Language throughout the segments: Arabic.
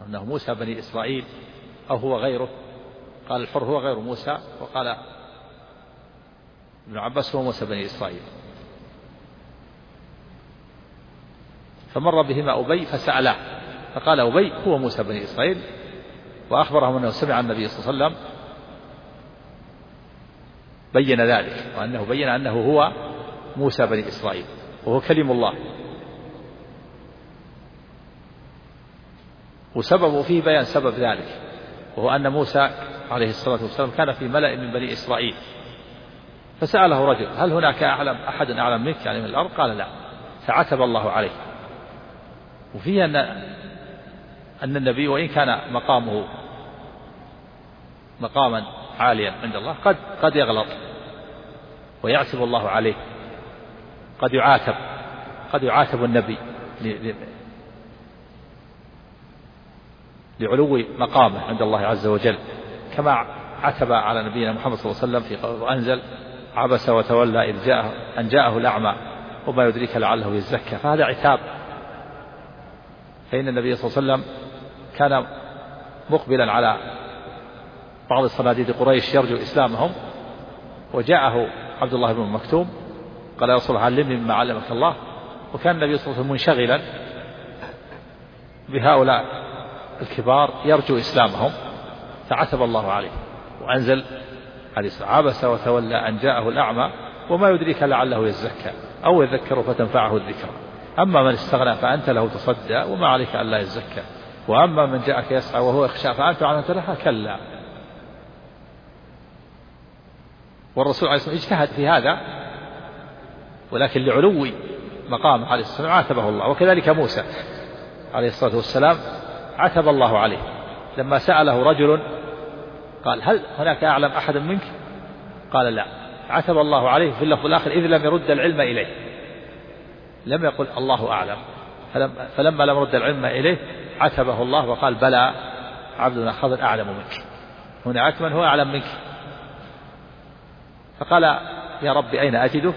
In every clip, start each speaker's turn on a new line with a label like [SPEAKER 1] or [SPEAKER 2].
[SPEAKER 1] أنه موسى بني إسرائيل أو هو غيره. قال الحر هو غير موسى، وقال ابن عباس هو موسى بني إسرائيل. فمر بهما أبي فسأله، فقال أبي هو موسى بني إسرائيل، وأخبرهم أنه سمع النبي صلى الله عليه وسلم بين ذلك، وأنه بين أنه هو موسى بني إسرائيل وهو كلم الله. وسبب فيه بيان سبب ذلك، وهو أن موسى عليه الصلاة والسلام كان في ملأ من بني إسرائيل، فسأله رجل هل هناك أحد أعلم منك يعني من الأرض؟ قال لا، فعتب الله عليه. وفيه أن النبي وإن كان مقامه مقاما عاليا عند الله قد يغلط ويعتب الله عليه، قد يعاتب النبي لعلو مقامه عند الله عز وجل، كما عتب على نبينا محمد صلى الله عليه وسلم في قوله أنزل عبس وتولى إذ جاءه الأعمى وما يدريك لعله يزكى. فهذا عتاب. فإن النبي صلى الله عليه وسلم كان مقبلا على بعض صناديد قريش يرجو إسلامهم، وجاءه عبد الله بن مكتوم قال يا رسول الله علمني مما علمك الله، وكان النبي صلى الله عليه وسلم منشغلا بهؤلاء الكبار يرجو إسلامهم، فعتب الله عليه وأنزل حديث عبس وتولى أن جاءه الأعمى وما يدريك لعله يزكى أو يذكر فتنفعه الذكرى، أما من استغنى فأنت له تصدى وما عليك ألا يزكى، وأما من جاءك يسعى وهو يخشى فأنت عنه تلهى كلا. والرسول عليه الصلاة والسلام اجتهد في هذا، ولكن لعلو مقام عليه الصلاة والسلام عاتبه الله. وكذلك موسى عليه الصلاة والسلام عتب الله عليه لما سأله رجل قال هل هناك أعلم أحد منك؟ قال لا، عتب الله عليه في اللفظ الآخر إذ لم يرد العلم إليه، لم يقل الله أعلم، فلما لم يرد العلم إليه عتبه الله وقال بلى عبدنا خضر أعلم منك، هنا عتبا هو أعلم منك. فقال يا رب أين أجده؟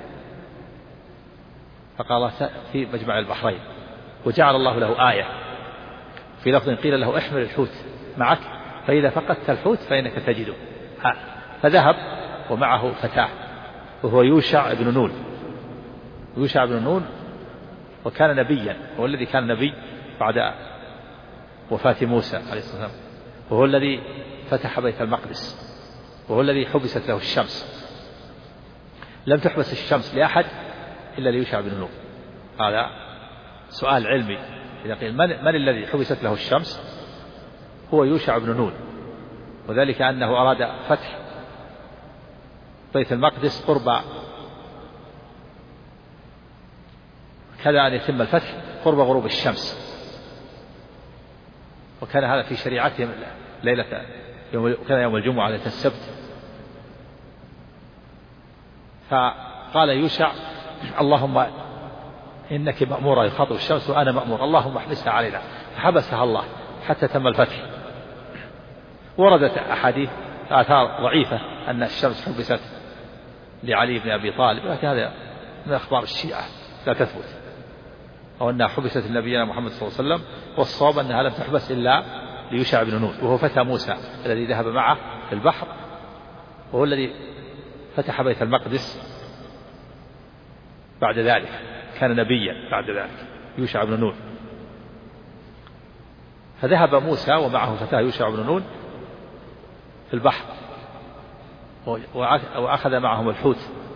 [SPEAKER 1] فقال في مجمع البحرين، وجعل الله له آية في لفظ قيل له احمل الحوت معك فإذا فقدت الحوت فإنك تجده. فذهب ومعه فتاة وهو يوشع بن نون. يوشع بن نون وكان نبيا، هو الذي كان نبي بعد وفاة موسى عليه الصلاة والسلام، وهو الذي فتح بيت المقدس، وهو الذي حبست له الشمس. لم تحبس الشمس لأحد إلا ليوشع بن نون. هذا سؤال علمي إذا قيل من الذي حبست له الشمس؟ هو يوشع بن نون، وذلك أنه أراد فتح بيت المقدس قرب كذا أن يتم الفتح قرب غروب الشمس، وكان هذا في شريعتهم ليلة كان يوم الجمعة ليلة السبت. فقال يوشع اللهم إنك مأمورة يخاطب الشمس وأنا مأمور، اللهم احبسها علينا، فحبسها الله حتى تم الفتح. وردت أحاديث آثار ضعيفة أن الشمس حبست لعلي بن أبي طالب، لكن هذا من أخبار الشيعة لا تثبت، أو أنها حبست لنبينا محمد صلى الله عليه وسلم، والصواب أنها لم تحبس إلا ليوشع بن نون، وهو فتى موسى الذي ذهب معه في البحر، وهو الذي فتح بيت المقدس بعد ذلك، كان نبيا بعد ذلك يوشع بن نون. فذهب موسى ومعه فتاه يوشع بن نون في البحر، وأخذ معهم الحوت،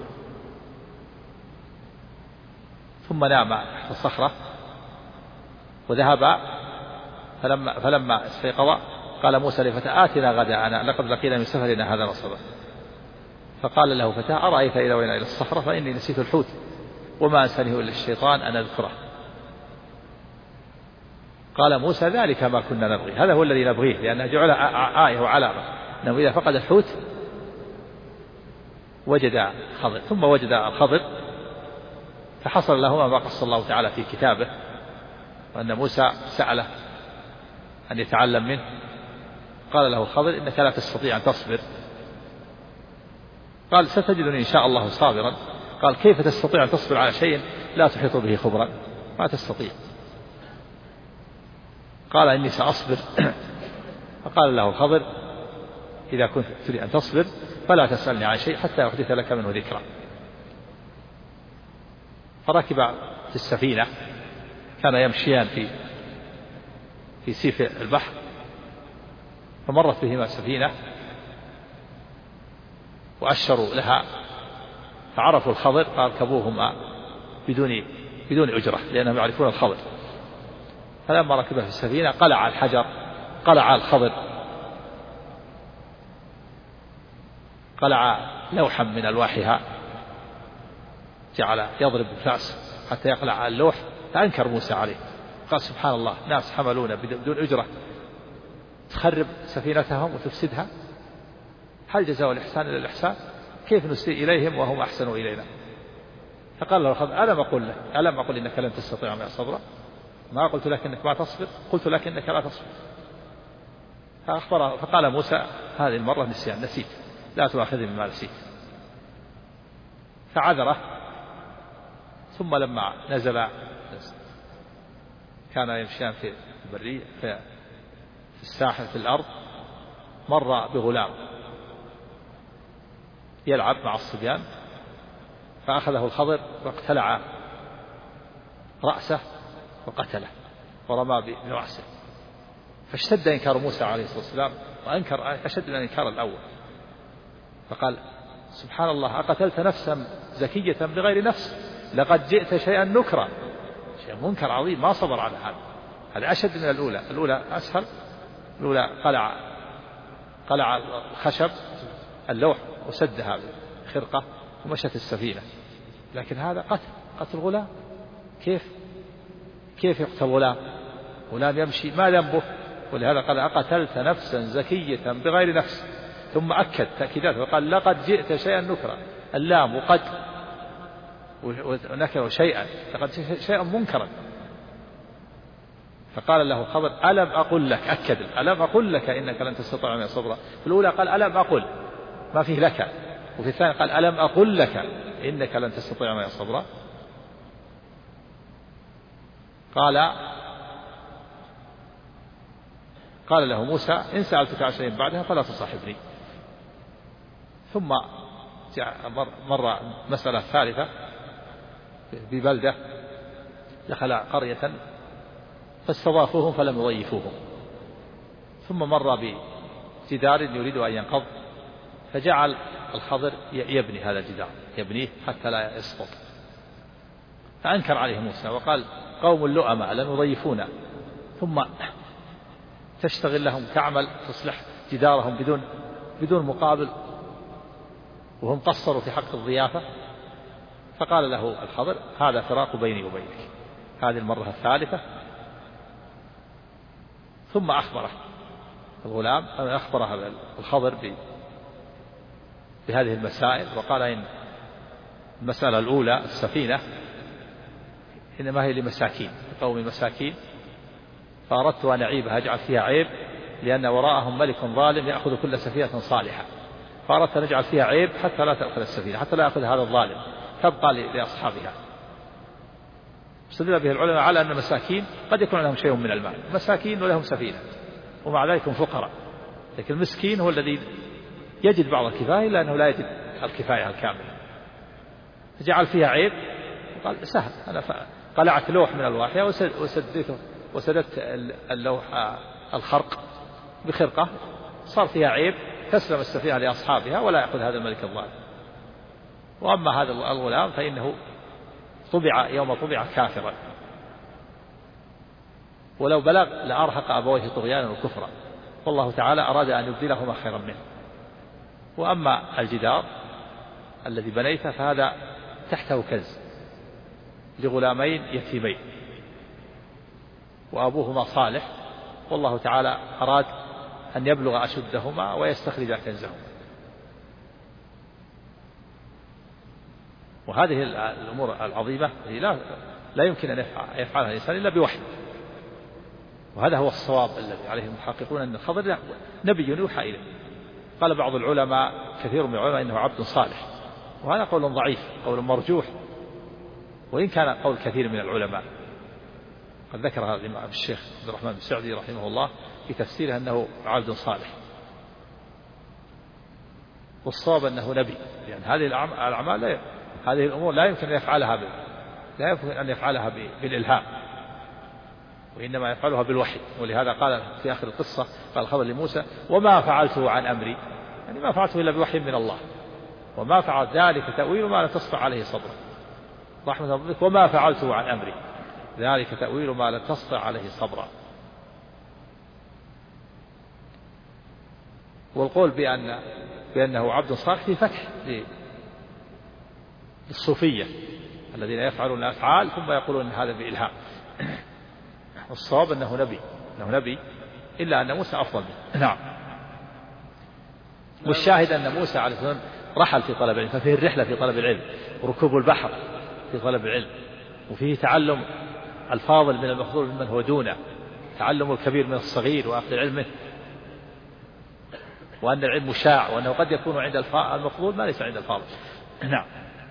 [SPEAKER 1] ثم نام تحت الصخرة وذهب. فلما استيقظ قال موسى لفتاه آتنا غداءنا لقد لقينا من سفرنا هذا نصبا. فقال له فتاه أرأيت إذا وإنا إلى الصخرة فإني نسيت الحوت وما أنسانيه إلا الشيطان أن أذكره. قال موسى ذلك ما كنا نبغي، هذا هو الذي نبغيه، لأنه جعل آية وعلامة أنه إذا فقد الحوت وجد خضر، ثم وجد الخضر فحصل له ما قص الله تعالى في كتابه، وأن موسى سأله أن يتعلم منه، قال له خضر إنك لا تستطيع أن تصبر. قال ستجدني إن شاء الله صابرا. قال كيف تستطيع أن تصبر على شيء لا تحيط به خبرا؟ ما تستطيع. قال إني سأصبر. فقال له الخضر إذا كنت تريد أن تصبر فلا تسألني عن شيء حتى أحدث لك منه ذكرى. فركب في السفينة، كان يمشيان في سيف البحر، فمرت بهما سفينة وأشروا لها، فعرفوا الخضر فاركبوهما بدون أجرة لأنهم يعرفون الخضر. فلما ركب في السفينة قلع الحجر، قلع الخضر، قلع لوحا من ألواحها، جعل يضرب بالفأس حتى يقلع اللوح، فأنكر موسى عليه، قال سبحان الله، ناس حملونا بدون أجرة تخرب سفينتهم وتفسدها، هل جزاء الإحسان إلا الإحسان؟ كيف نسيء إليهم وهم أحسنوا إلينا؟ فقال له الخضر ألم أقل إنك لن تستطيع معي صبرا؟ ما قلت لك إنك ما تصبر؟ قلت لك إنك لا تصبر. فقال موسى هذه المرة نسيان، نسيت، لا تؤاخذني بما نسيت. فعذره. ثم لما نزل كان يمشيان في البرية في الساحل في الأرض، مر بغلام يلعب مع الصبيان، فأخذه الخضر واقتلع رأسه وقتله ورمى برأسه. فاشتد إنكار موسى عليه الصلاة والسلام، وأنكر أشد من الإنكار الأول، فقال سبحان الله، أقتلت نفسا زكية بغير نفس، لقد جئت شيئا نكرا، شيء منكر عظيم، ما صبر على هذا أشد من الأولى أسهل. الأولى قلع الخشب اللوح وسدها بخرقة ومشت السفينة، لكن هذا قتل غلام. كيف يقتل غلام يمشي ما ذنبه؟ ولهذا قال أقتلت نفسا زكية بغير نفس، ثم أكد تأكيدات وقال لقد جئت شيئا نكرا، اللام وقد ونكر شيئا، لقد شيئا منكرا. فقال له الخضر ألم أقل لك، أكد ألم أقل لك إنك لن تستطيع معي صبرا. في الأولى قال ألم أقل، ما فيه لك، وفي الثانية قال ألم أقل لك إنك لن تستطيع معي صبرا. قال له موسى إن سألتك عن شيء بعدها فلا تصاحبني. ثم مر مسألة ثالثة ببلدة، دخل قرية فاستضافوهم فلم يضيفوهم، ثم مر بجدار يريد أن ينقض، فجعل الخضر يبني هذا الجدار، يبنيه حتى لا يسقط. فأنكر عليه موسى وقال قوم اللؤمة لم يضيفونا، ثم تشتغل لهم تعمل تصلح جدارهم بدون مقابل، وهم قصروا في حق الضيافة. فقال له الخضر هذا فراق بيني وبينك، هذه المرة الثالثة. ثم أخبره الغلام، أخبره الخضر بهذه المسائل، وقال إن المسألة الأولى السفينة إنما هي لمساكين، قوم مساكين، فأردت أن أعيبها أجعل فيها عيب، لأن وراءهم ملك ظالم يأخذ كل سفينة صالحة، فأردت أن أجعل فيها عيب حتى لا تأخذ السفينة، حتى لا يأخذ هذا الظالم، تبقى لأصحابها. استدل به العلماء على أن المساكين قد يكون لهم شيء من المال، مساكين ولهم سفينة ومع ذلك هم فقراء، لكن المسكين هو الذي يجد بعض الكفاية إلا أنه لا يجد الكفاية الكاملة، فجعل فيها عيب وقال سهل، أنا قلعت لوح من الواحية وسددت اللوح الخرق بخرقة، صار فيها عيب، تسلم السفينة لأصحابها ولا يأخذ هذا الملك الظالم. وأما هذا الغلام فإنه طبع يوم طبع كافرا، ولو بلغ لأرهق أبويه طغيانا وكفرا، والله تعالى أراد أن يبدلهما خيرا منه. وأما الجدار الذي بنيته فهذا تحته كنز لغلامين يتيمين وأبوهما صالح، والله تعالى أراد أن يبلغ أشدهما ويستخرج كنزهما. وهذه الأمور العظيمة لا يمكن أن يفعلها الإنسان إلا بوحي، وهذا هو الصواب الذي عليه المحققون أن الخضر نبي يوحى إليه. قال بعض العلماء، كثير من العلماء، إنه عبد صالح، وهذا قول ضعيف، قول مرجوح، وإن كان قول كثير من العلماء. قد ذكرها الإمام الشيخ عبد الرحمن بن سعدي رحمه الله في تفسيره أنه عبد صالح، والصواب أنه نبي، لأن هذه الأعمال هذه الأمور لا يمكن أن يفعلها بالإلهام، وإنما يفعلها بالوحي. ولهذا قال في آخر القصة قال خبر لموسى وما فعلته عن أمري، يعني ما فعلته إلا بوحي من الله، وما فعل ذلك تأويل ما لا تسطع عليه صبرا، رحمة ربك وما فعلته عن أمري ذلك تأويل ما لا تسطع عليه صبرا. والقول بأنه عبد صالح في فتح للصوفية الذين يفعلون الأفعال ثم يقولون هذا بإلهام. الصواب أنه نبي إلا أن موسى أفضل منه. نعم. والشاهد أن موسى عليه السلام رحل في طلب العلم، ففيه الرحلة في طلب العلم وركوب البحر في طلب العلم، وفيه تعلم الفاضل من المفضول ممن هو دونه، تعلم الكبير من الصغير وأخذ علمه، وأن العلم شاع، وأنه قد يكون عند المفضول ما ليس عند الفاضل. نعم.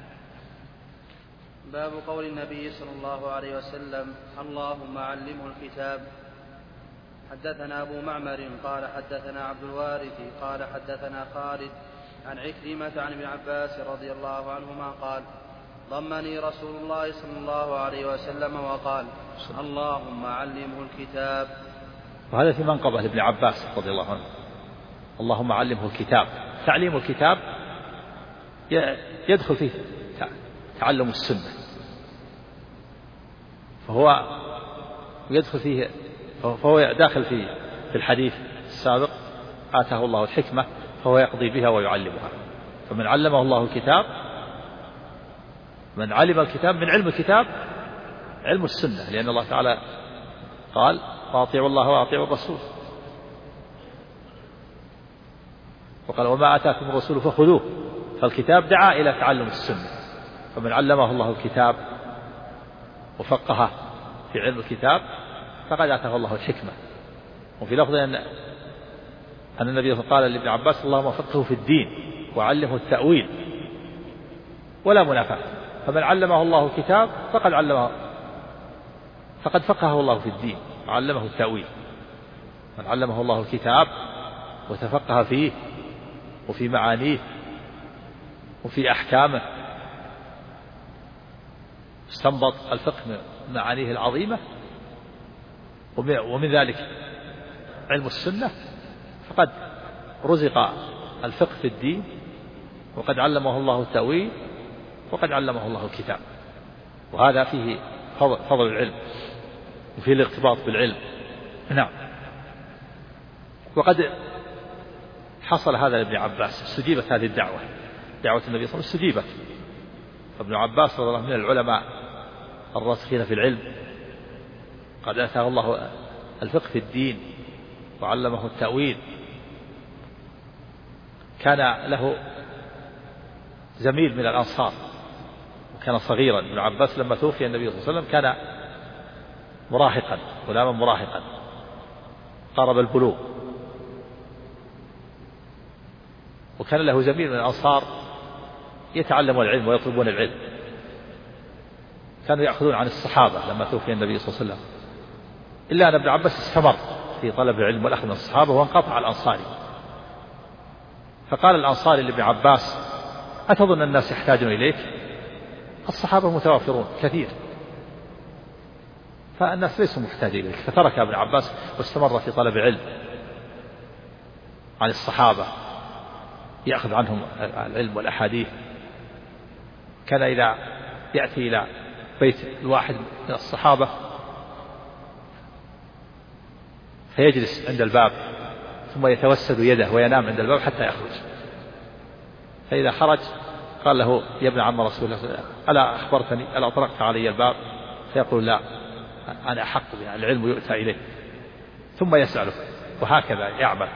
[SPEAKER 2] باب قول النبي صلى الله عليه وسلم اللهم علمه الكتاب. حدثنا أبو معمر قال حدثنا عبد الوارث قال حدثنا خالد عن عكرمة عن ابن عباس رضي الله عنهما قال ضمني رسول الله صلى الله عليه وسلم وقال اللهم علمه الكتاب.
[SPEAKER 1] وهذا في منقبة لابن عباس رضي الله عنه، اللهم علمه الكتاب. تعليم الكتاب يدخل فيه تعلم السنة، فهو داخل في الحديث السابق آتاه الله الحكمة فهو يقضي بها ويعلمها. فمن علمه الله الكتاب، من علم الكتاب من علم الكتاب علم السنة، لأن الله تعالى قال وأطيعوا الله وأطيعوا الرسول، وقال وما آتاكم الرسول فخذوه. فالكتاب دعا إلى تعلم السنة، فمن علمه الله الكتاب وفقهه في علم الكتاب فقد آتاه الله الحكمة. وفي لفظ أن النبي قال لابن عباس اللهم فقهه في الدين وعلمه التأويل، ولا منافاة. فمن علمه الله الكتاب فقد فقهه الله في الدين وعلمه التأويل. من علمه الله الكتاب وتفقه فيه وفي معانيه وفي أحكامه، استنبط الفقه من معانيه العظيمة، ومن ذلك علم السنة، فقد رزق الفقه في الدين، وقد علمه الله التأويل، وقد علمه الله الكتاب. وهذا فيه فضل العلم وفيه الارتباط بالعلم. نعم. وقد حصل هذا لابن عباس، استجيبت هذه الدعوة، دعوة النبي صلى الله عليه وسلم استجيبت. ابن عباس رضي الله عنه من العلماء الراسخين في العلم، قد آتاه الله الفقه في الدين وعلمه التأويل. كان له زميل من الأنصار وكان صغيرا. ابن عباس لما توفي النبي صلى الله عليه وسلم كان مراهقا، غلاما مراهقا قارب البلوغ، وكان له زميل من الأنصار يتعلمون العلم ويطلبون العلم، كانوا يأخذون عن الصحابة لما توفي النبي صلى الله عليه وسلم، إلا أن ابن عباس استمر في طلب العلم والأخذ من الصحابة وانقطع الأنصاري. فقال الأنصاري لابن عباس أتظن الناس يحتاجون إليك؟ الصحابة متوافرون كثير، فالناس ليسوا محتاجين إليك. فترك ابن عباس واستمر في طلب العلم عن الصحابة، يأخذ عنهم العلم والأحاديث. كان إذا يأتي إلى بيت الواحد من الصحابة فيجلس عند الباب ثم يتوسد يده وينام عند الباب حتى يخرج. فإذا خرج قال له يا ابن عم رسول الله ألا أخبرتني، ألا أطرقت علي الباب؟ فيقول لا، أنا أحق بها، العلم يؤتى إليه. ثم يسأله، وهكذا يعمل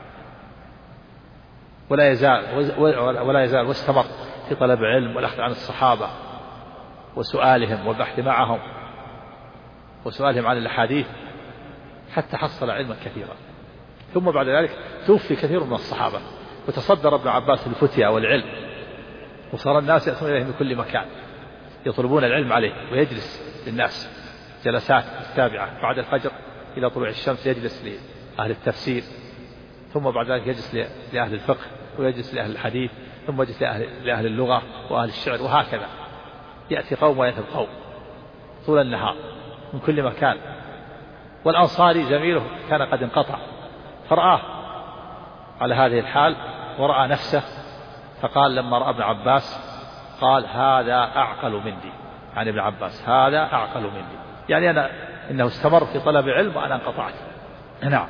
[SPEAKER 1] ولا يزال واستمر في طلب العلم والأخذ عن الصحابة وسؤالهم والبحث معهم وسؤالهم عن الأحاديث حتى حصل علما كثيرا. ثم بعد ذلك توفي كثير من الصحابة، وتصدر ابن عباس الفتيا والعلم، وصار الناس يأتون إليه من كل مكان يطلبون العلم عليه، ويجلس للناس جلسات التابعة بعد الفجر إلى طلوع الشمس يجلس لأهل التفسير، ثم بعد ذلك يجلس لأهل الفقه، ويجلس لأهل الحديث، ثم يجلس لأهل اللغة وأهل الشعر، وهكذا يأتي قوم ويأتي قوم طول النهار من كل مكان. والأنصاري زميله كان قد انقطع فرآه على هذه الحال ورأى نفسه، فقال لما رأى ابن عباس قال هذا أعقل مني، يعني ابن عباس هذا أعقل مني، يعني إنه استمر في طلب علم وأنا انقطعت. نعم.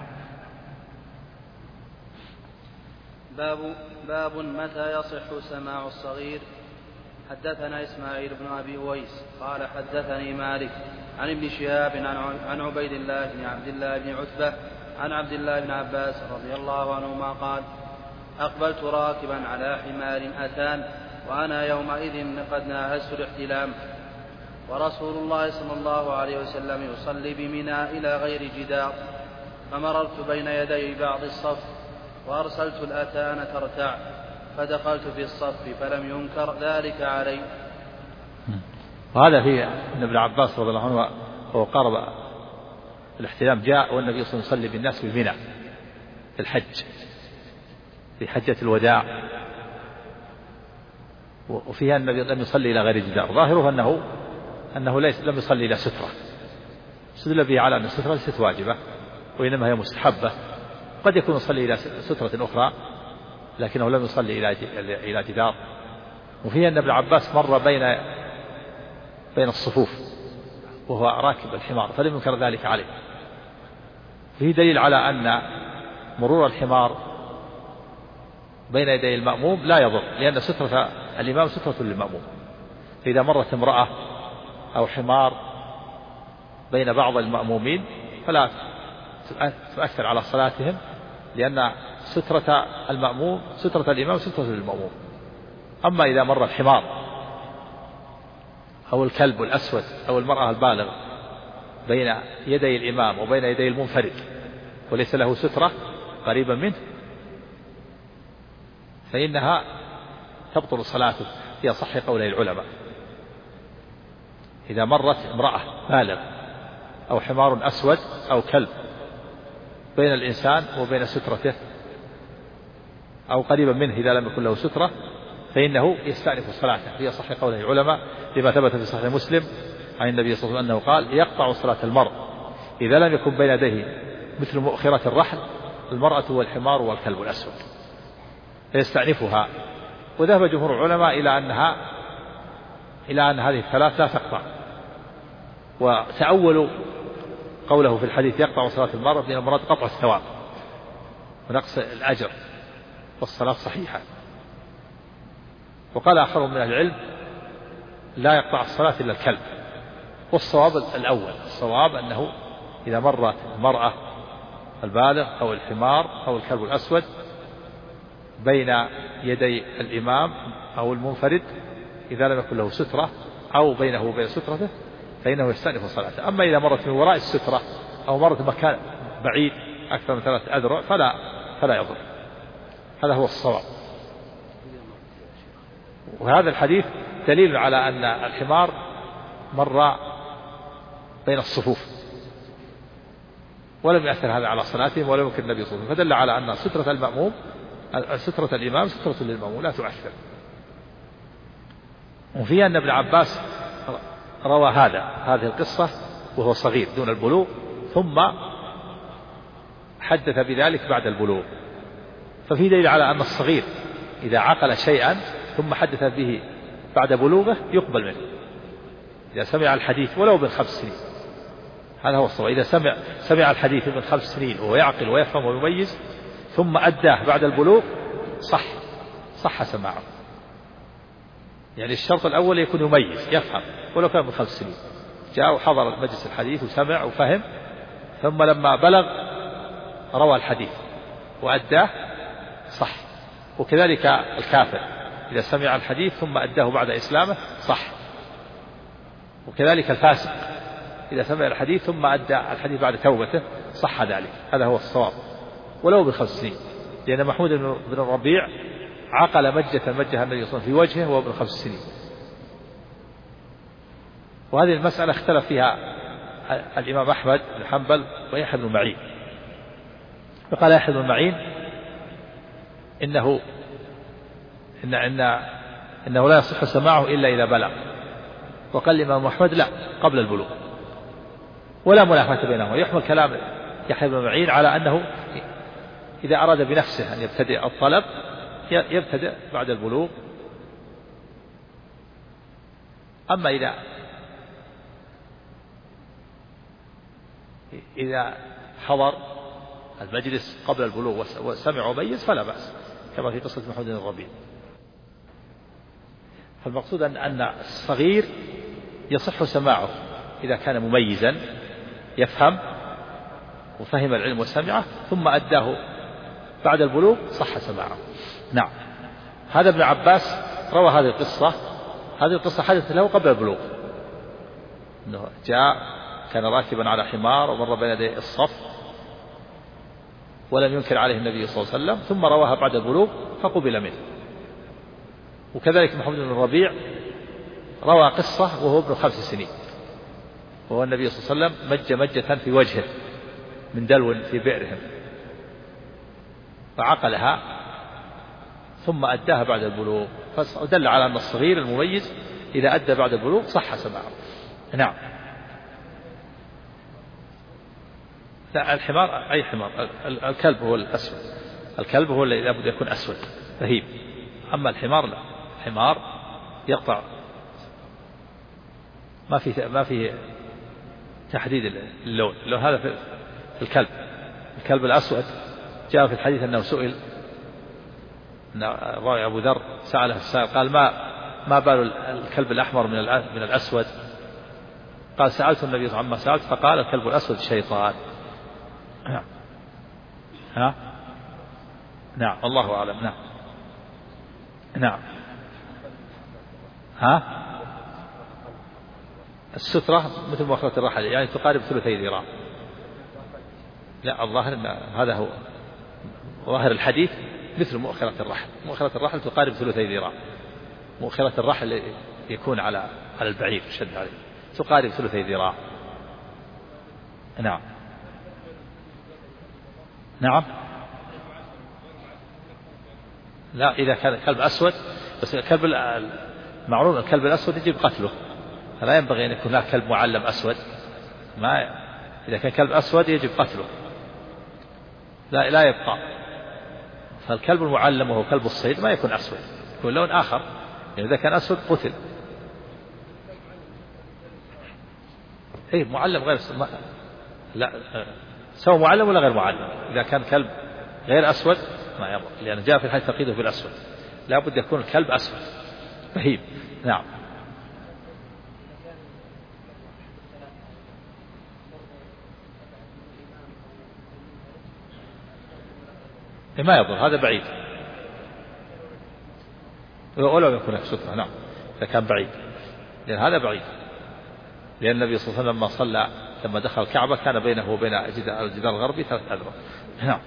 [SPEAKER 2] باب متى يصح سماع الصغير. حدثنا إسماعيل بن أبي أويس قال حدثني مالك عن ابن شهاب عن عبيد الله بن عبد الله بن عتبة عن عبد الله بن عباس رضي الله عنهما قال أقبلت راكبا على حمار أتان وأنا يومئذ قد ناهزت الاحتلام، ورسول الله صلى الله عليه وسلم يصلي بمنى إلى غير جدار، فمررت بين يدي بعض الصف وأرسلت الأتان ترتع، فدخلت في الصف فلم ينكر ذلك علي.
[SPEAKER 1] وهذا في أن ابن عباس رضي الله عنه وهو قارب الاحتلام جاء والنبي صلى الله عليه وسلم يصلي بالناس في منى في الحج في حجة الوداع، وفيها النبي لم يصلي إلى غير جدار، ظاهره أنه لم يصلي إلى سترة، استدل به على أن السترة ليست واجبة وإنما هي مستحبة، قد يكون يصلي إلى سترة أخرى لكنه لم يصلي إلى جدار. وفيها أن ابن عباس مر بين الصفوف وهو راكب الحمار فلم ينكر ذلك عليه. فيه دليل على أن مرور الحمار بين يدي المأموم لا يضر، لأن سترة الإمام سترة للمأموم، فإذا مرت امرأة أو حمار بين بعض المأمومين فلا تؤثر على صلاتهم، لأن سترة المأموم سترة الإمام سترة للمأموم. أما إذا مر الحمار أو الكلب الأسود أو المرأة البالغة بين يدي الإمام وبين يدي المنفرد وليس له سترة قريبا منه فإنها تبطل صلاته في أصح قولي العلماء. إذا مرت امرأة بالغ أو حمار أسود أو كلب بين الإنسان وبين سترته أو قريبا منه إذا لم يكن له سترة فإنه يستأنف صلاته في أصح قوله العلماء، لما ثبت في صحيح مسلم عن النبي صلى الله عليه وسلم أنه قال يقطع صلاة المرء إذا لم يكن بين يديه مثل مؤخرة الرحل المرأة والحمار والكلب الأسود فيستأنفها. وذهب جمهور العلماء إلى أن هذه الثلاث لا تقطع، وتأولوا قوله في الحديث يقطع صلاة المرء بأن المراد قطع الثواب ونقص الأجر والصلاة صحيحة. وقال آخرون من العلم لا يقطع الصلاة إلا الكلب، والصواب الأول، الصواب أنه إذا مرت المرأة البالغ أو الحمار أو الكلب الأسود بين يدي الإمام أو المنفرد إذا لم يكن له سترة أو بينه وبين سترته فإنه يستأنف صلاته. أما إذا مرت من وراء السترة أو مرت مكان بعيد أكثر من 3 أذرع فلا يضر. هذا هو الصواب. وهذا الحديث دليل على أن الحمار مر بين الصفوف ولم يأثر هذا على صلاتهم ولم يكن النبي صلى الله عليه وسلم، فدل على أن سترة المأموم سترة الإمام سترة للمأموم لا تؤثر. وفيها أن ابن عباس روى هذه القصة وهو صغير دون البلوغ ثم حدث بذلك بعد البلوغ، ففي دليل على أن الصغير إذا عقل شيئا ثم حدث به بعد بلوغه يقبل منه إذا سمع الحديث ولو من 5 سنين. هذا هو الصواب. إذا سمع الحديث من 5 سنين وهو يعقل ويفهم ويميز ثم أداه بعد البلوغ صح سماعه. يعني الشرط الأول يكون يميز يفهم ولو كان من 5 سنين، جاء وحضر مجلس الحديث وسمع وفهم ثم لما بلغ روى الحديث وأداه صح. وكذلك الكافر إذا سمع الحديث ثم أداه بعد إسلامه صح. وكذلك الفاسق إذا سمع الحديث ثم أدى الحديث بعد توبته صح ذلك. هذا هو الصواب ولو ب5 سنين، لأن محمود بن الربيع عقل مجة النبي صلى الله عليه وسلم في وجهه وهو ابن 5 سنين. وهذه المسألة اختلف فيها الإمام أحمد بن حنبل ويحيى بن معين. فقال يحيى بن معين إنه لا يصح سماعه إلا إذا بلغ. وقال الإمام أحمد لا، قبل البلوغ، ولا منافاة بينهما. يحمل كلام يحيى بن معين على أنه إذا أراد بنفسه أن يبتدئ الطلب يبتدئ بعد البلوغ. أما إذا حضر المجلس قبل البلوغ وسمع وميز فلا بأس، كما في قصة محمود بن الربيع. فالمقصود أن الصغير يصح سماعه إذا كان مميزا يفهم وفهم العلم وسمعه ثم أداه بعد البلوغ صح سماعه. نعم. هذا ابن عباس روى هذه القصة حدثت له قبل البلوغ، أنه كان راكبا على حمار ومر بين يدي الصف ولم ينكر عليه النبي صلى الله عليه وسلم، ثم رواها بعد البلوغ فقبل منه. وكذلك محمد بن الربيع روى قصة وهو ابن 5 سنين، وهو النبي صلى الله عليه وسلم مج مجة في وجهه من دلو في بئرهم فعقلها ثم أداها بعد البلوغ، فدل على أن الصغير المميز إذا أدى بعد البلوغ صح سماعه. نعم. لا، الحمار أي حمار، الكلب هو الأسود، الكلب هو الذي لابد يكون أسود فهيم. أما الحمار لا، الحمار يقطع، ما في تحديد اللون. لو هذا في الكلب الأسود جاء في الحديث أنه سئل، الراوي أبو ذر سأله السائل قال ما بال الكلب الأحمر من الأسود؟ قال سألت النبي صلى الله عليه وسلم عما سألت فقال الكلب الأسود شيطان. نعم الله أعلم. نعم. السترة مثل مؤخرة الرحل، يعني تقارب 2 ذراع. لا، الظاهر أن هذا هو ظاهر الحديث، مثل مؤخرة الرحل. مؤخرة الرحل تقارب 2 ذراع. مؤخرة الرحل يكون على البعير شد عليه، تقارب 2 ذراع. نعم. لا، إذا كان كلب أسود، بس الكلب معروف الكلب الأسود يجب قتله، فلا ينبغي أن يكون هناك كلب معلم أسود. إذا كان كلب أسود يجب قتله، لا يبقى. فالكلب المعلم وهو كلب الصيد ما يكون أسود، يكون لون آخر، يعني إذا كان أسود قتل. معلم غير لا، سواء معلم ولا غير معلم. إذا كان كلب غير أسود ما يضر، لأن جاء في الحديث تقييده بالأسود، لا بد يكون الكلب أسود فهيم. نعم. ما يضر، هذا بعيد ولو يكون سترة. نعم، إذا كان بعيد، لأن هذا بعيد، لأن النبي صلى الله عليه وسلم لما صلى لما دخل الكعبة كان بينه وبين الجدار الغربي 3 أذرع. نعم.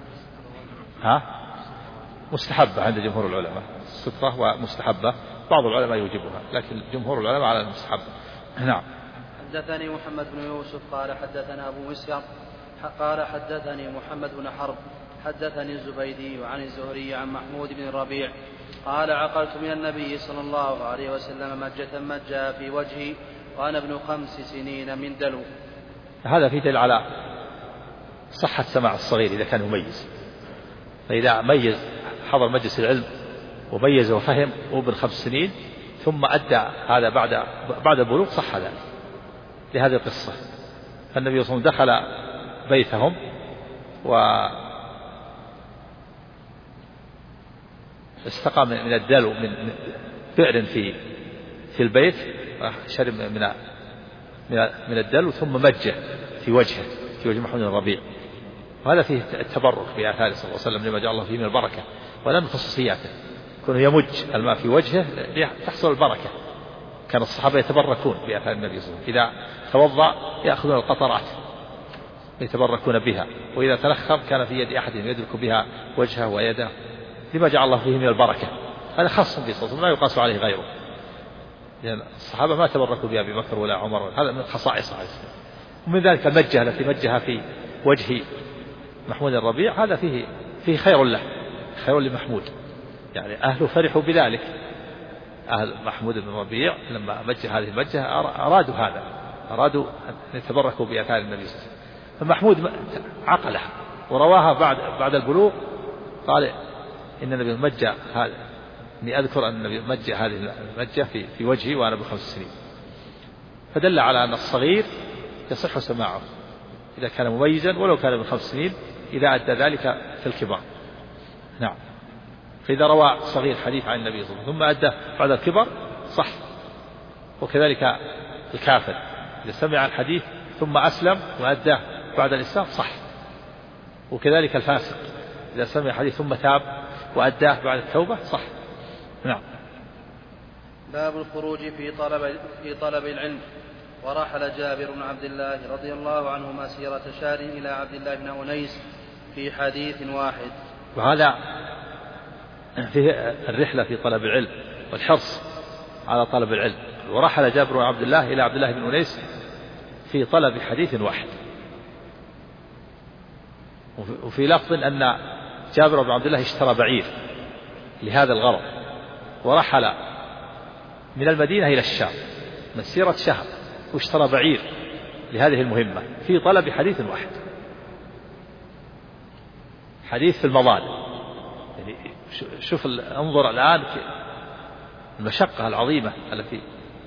[SPEAKER 1] مستحبة عند جمهور العلماء السترة، ومستحبة بعض العلماء يوجبها، لكن جمهور العلماء على المستحبة. نعم.
[SPEAKER 2] حدثني محمد بن يوسف قال حدثنا أبو مسعر قال حدثني محمد بن حرب حدثني الزبيدي عن الزهري عن محمود بن الربيع قال عقلت من النبي صلى الله عليه وسلم مجة مجها في وجهي وأنا ابن 5 سنين من دلو.
[SPEAKER 1] هذا في دليل على صحة سماع الصغير إذا كان مميز. فإذا ميز حضر مجلس العلم وميز وفهم وابن 5 سنين ثم أدى هذا بعد البلوغ صح ذلك لهذه القصة. فالنبي صلى الله عليه وسلم دخل بيتهم واستقى من الدلو من بئر في البيت، شرب من الدلو ثم مجه في وجه محمود بن الربيع. وهذا فيه التبرك بآثاره صلى الله عليه وسلم لما جعل الله فيه من البركة، ولا من خصوصياته كونه يمج الماء في وجهه لتحصل البركة. كان الصحابة يتبركون بآثار النبي صلى الله عليه وسلم، إذا توضأ يأخذون القطرات يتبركون بها، وإذا تلخم كان في يد أحدهم يدرك بها وجهه ويده لما جعل الله فيه من البركة. هذا خاص به صلى الله عليه وسلم لا يقاس عليه غيره، لأن الصحابة ما تبركوا بها أبي بكر ولا عمر، هذا من خصائصه عليه السلام. ومن ذلك المجة التي مجها في وجه محمود الربيع، هذا فيه خير له، خير لمحمود، يعني أهله فرحوا بذلك. أهل محمود بن الربيع لما مجه هذه المجة أرادوا هذا، أرادوا أن يتبركوا بآثار النبي صلى الله عليه وسلم. فمحمود عقلها ورواها بعد البلوغ، قال إن النبي مجه هذا، إني أذكر أن النبي مجه هذه المجة في وجهي وأنا ب5 سنين. فدل على أن الصغير يصح سماعه إذا كان مميزا ولو كان ب5 سنين، إذا أدى ذلك في الكبار. نعم. فإذا روى صغير حديث عن النبي صلى الله عليه وسلم ثم أدى بعد الكبر صح. وكذلك الكافر إذا سمع الحديث ثم أسلم وأداه بعد الإسلام صح. وكذلك الفاسق إذا سمع الحديث ثم تاب وأداه بعد التوبة صح. نعم.
[SPEAKER 2] باب الخروج في طلب العلم. ورحل جابر بن عبد الله رضي الله عنه مسيرة شهر إلى عبد الله بن أنيس في حديث واحد.
[SPEAKER 1] وهذا فيه الرحلة في طلب العلم والحرص على طلب العلم. ورحل جابر بن عبد الله إلى عبد الله بن أنيس في طلب حديث واحد. وفي لفظ أن جابر بن عبد الله اشترى بعير لهذا الغرض، ورحل من المدينة إلى الشام مسيرة شهر، واشترى بعير لهذه المهمة في طلب حديث واحد. حديث في المظالم، يعني شوف انظر الآن المشقة العظيمة التي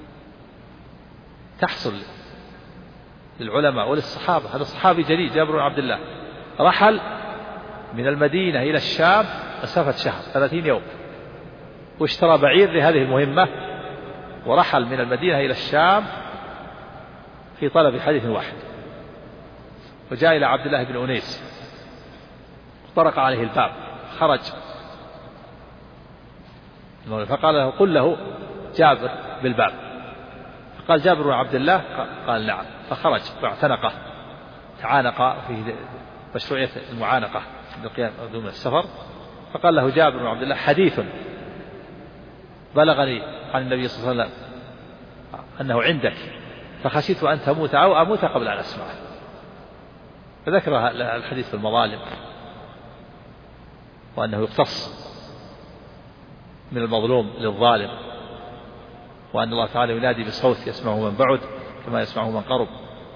[SPEAKER 1] تحصل للعلماء وللصحابة. هذا صحابي جليل جابر بن عبد الله، رحل من المدينة إلى الشام مسافة شهر 30 يوم، واشترى بعير لهذه المهمة، ورحل من المدينة إلى الشام في طلب حديث واحد. وجاء إلى عبد الله بن أنيس، طرق عليه الباب، خرج فقال له قل له جابر بالباب. فقال جابر بن عبد الله قال نعم. فخرج واعتنقه، تعانق في مشروعية المعانقة في القيام من السفر. فقال له جابر بن عبد الله حديث بلغني عن النبي صلى الله عليه وسلم أنه عندك، فخشيت أن تموت أو أموت قبل أن أسمعه. فذكر الحديث في المظالم، وأنه يقتص من المظلوم للظالم، وأن الله تعالى ينادي بصوت يسمعه من بعد كما يسمعه من قرب.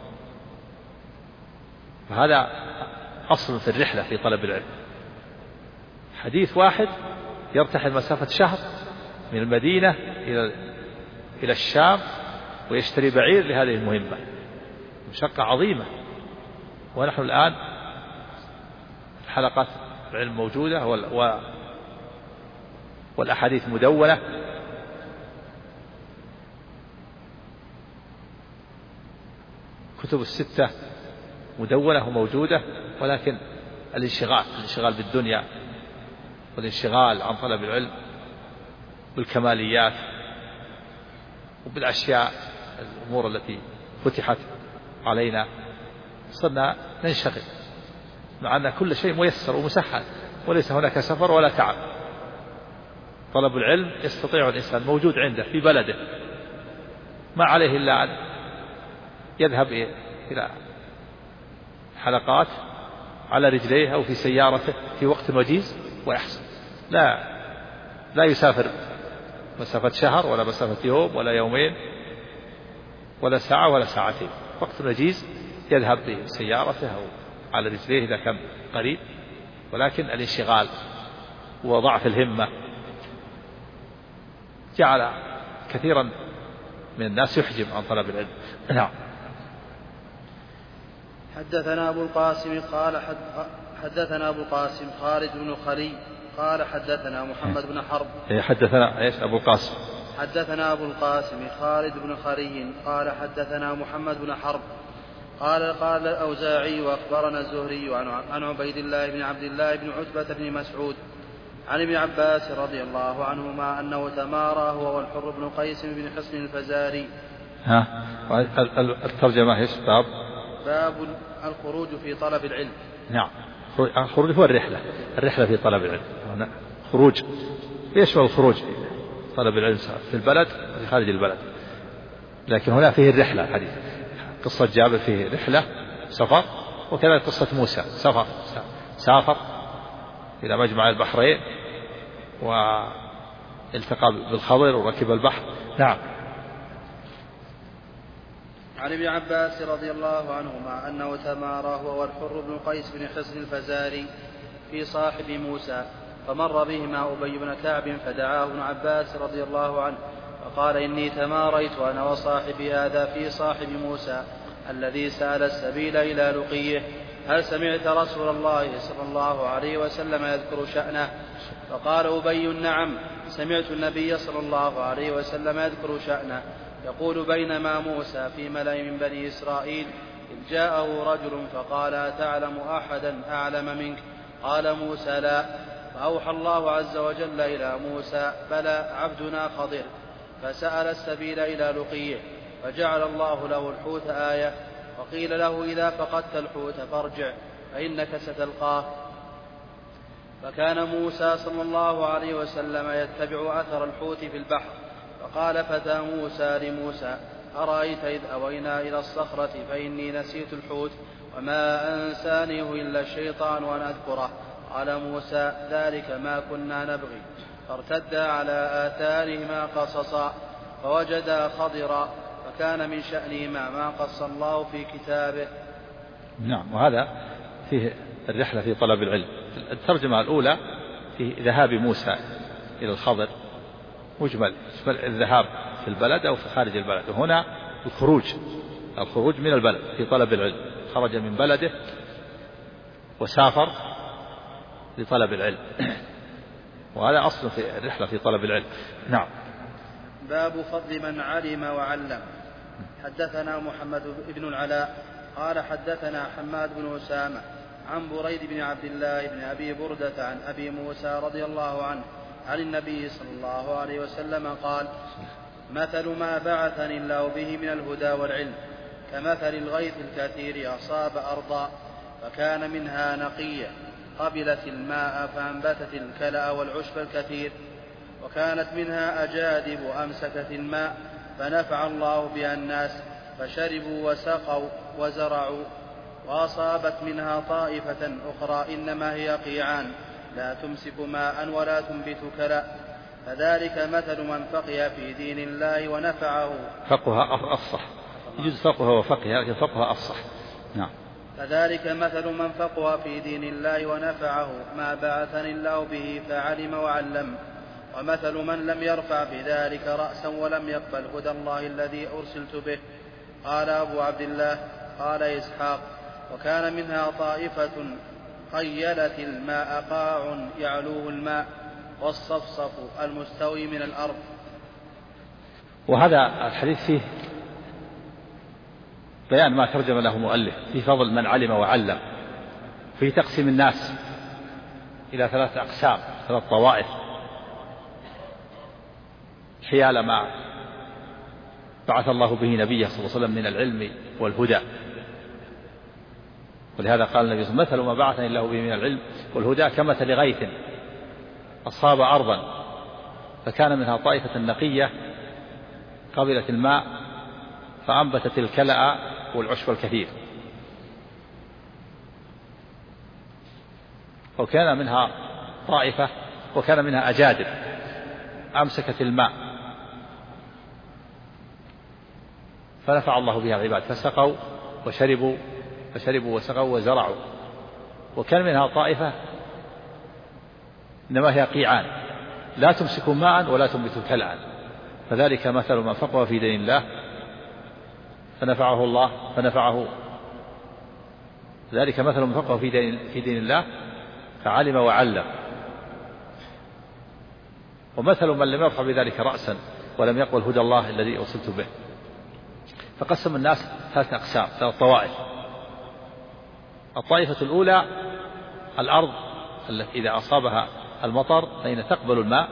[SPEAKER 1] فهذا أصل في الرحلة في طلب العلم. حديث واحد يرتحل مسافة شهر من المدينة إلى الشام، ويشتري بعير لهذه المهمة، مشقة عظيمة. ونحن الآن حلقات العلم موجودة والأحاديث مدونة، كتب الستة مدونة وموجودة، ولكن الانشغال بالدنيا والانشغال عن طلب العلم بالكماليات وبالأشياء الأمور التي فتحت علينا صرنا ننشغل، مع أن كل شيء ميسر ومسهل وليس هناك سفر ولا تعب. طلب العلم يستطيع الإنسان موجود عنده في بلده، ما عليه إلا أن يذهب إلى حلقات على رجليه أو في سيارته في وقت وجيز ويحصل. لا يسافر مسافة شهر ولا مسافة يوم ولا يومين ولا ساعة ولا ساعتين، وقت وجيز يذهب بسيارته أو على رجليه إذا كان قريب. ولكن الانشغال وضعف الهمة جعل كثيرا من الناس يحجم عن طلب العلم. نعم.
[SPEAKER 2] حدثنا أبو القاسم حدثنا أبو القاسم خالد بن خلي قال حدثنا محمد بن حرب.
[SPEAKER 1] حدثنا ايش ابو القاسم؟
[SPEAKER 2] حدثنا ابو القاسم خالد بن خلي قال حدثنا محمد بن حرب قال الأوزاعي واخبرنا الزهري عن عبيد الله بن عبد الله بن عتبة بن مسعود عن ابن عباس رضي الله عنهما أنه تمارى هو والحر بن قيس بن حصن الفزاري.
[SPEAKER 1] الترجمة ايش؟
[SPEAKER 2] باب الخروج في طلب العلم.
[SPEAKER 1] نعم. الخروج هو الرحلة في طلب العلم. هنا خروج يشمل الخروج في طلب العلم في البلد وفي خارج البلد، لكن هنا فيه الرحلة. حديث قصة جابر في رحلة سفر، وكذلك قصة موسى سافر إلى مجمع البحرين والتقى بالخضر وركب البحر. نعم.
[SPEAKER 2] عن ابن عباس رضي الله عنهما أنه تمارى هو والحر بن قيس بن حصن الفزاري في صاحب موسى، فمر بهما أبي بن كعب فدعاه ابن عباس رضي الله عنه فقال إني تماريت أنا وصاحبي هذا في صاحب موسى الذي سأل السبيل إلى لقيه، هل سمعت رسول الله صلى الله عليه وسلم يذكر شأنه؟ فقال أبي نعم، سمعت النبي صلى الله عليه وسلم يذكر شأنه يقول بينما موسى في ملأ من بني إسرائيل إذ جاءه رجل فقال أتعلم أحدا أعلم منك؟ قال موسى لا، فأوحى الله عز وجل إلى موسى بلى عبدنا خضر، فسأل السبيل إلى لقيه فجعل الله له الحوت آية، وقيل له إذا فقدت الحوت فارجع فإنك ستلقاه. فكان موسى صلى الله عليه وسلم يتبع أثر الحوت في البحر، فقال فتى موسى لموسى أرأيت إذ أوينا إلى الصخرة فإني نسيت الحوت وما أنسانيه إلا الشيطان أن أذكره. قال موسى ذلك ما كنا نبغي، فارتدا على آثارهما قصصا فوجدا خضرا، فكان من شأنهما ما قص الله في كتابه.
[SPEAKER 1] نعم. وهذا فيه الرحلة في طلب العلم. الترجمة الأولى في ذهاب موسى إلى الخضر مجمل الذهاب في البلد أو في خارج البلد، وهنا الخروج من البلد في طلب العلم، خرج من بلده وسافر لطلب العلم، وهذا أصل في الرحلة في طلب العلم. نعم.
[SPEAKER 2] باب فضل من علم وعلم. حدثنا محمد بن العلاء قال حدثنا حماد بن أسامة عن بريد بن عبد الله بن أبي بردة عن أبي موسى رضي الله عنه عن النبي صلى الله عليه وسلم قال مثل ما بعثني الله به من الهدى والعلم كمثل الغيث الكثير أصاب أرضا فكان منها نقية قبلت الماء فأنبتت الكلأ والعشب الكثير، وكانت منها أجادب أمسكت الماء فنفع الله بها الناس فشربوا وسقوا وزرعوا، وأصابت منها طائفة أخرى إنما هي قيعان لا تمسك ماء ولا تنبت كلأ، فذلك مثل من فقه في دين الله ونفعه.
[SPEAKER 1] فقه أفصح، يجوز فقه وفقه، لكن فقه أفصح. نعم.
[SPEAKER 2] فذلك مثل من فقه في دين الله ونفعه ما بعثني الله به فعلم وعلم، ومثل من لم يرفع بذلك رأسا ولم يقبل هدى الله الذي أرسلت به. قال أبو عبد الله قال إسحاق وكان منها طائفة قيلت الماء قاع يعلوه الماء والصفصف المستوي من الأرض.
[SPEAKER 1] وهذا الحديث فيه بيان ما ترجم له مؤلف في فضل من علم وعلم، في تقسيم الناس إلى 3 أقسام، 3 طوائف حيال ما بعث الله به نبيه صلى الله عليه وسلم من العلم والهدى. ولهذا قال النبي صلى الله عليه وسلم مثل ما بعثني الله به من العلم والهدى كمثل غيث أصاب أرضا فكان منها طائفة نقية قبلت الماء فأنبتت الكلأ والعشب الكثير، وكان منها طائفة وكان منها أجادب أمسكت الماء فنفع الله بها العباد فسقوا وشربوا وسقوا وزرعوا، وكان منها طائفة إنما هي قيعان لا تمسك ماء ولا تنبت كلأ، فذلك مثل من فقه في دين الله فنفعه ذلك مثل من فقه في دين الله فعلم وعلم، ومثل من لم يرفع بذلك رأسا ولم يقبل هدى الله الذي أرسلت به. فقسم الناس 3 أقسام، 3 طوائف. الطائفة الأولى الأرض التي إذا أصابها المطر فإن تقبل الماء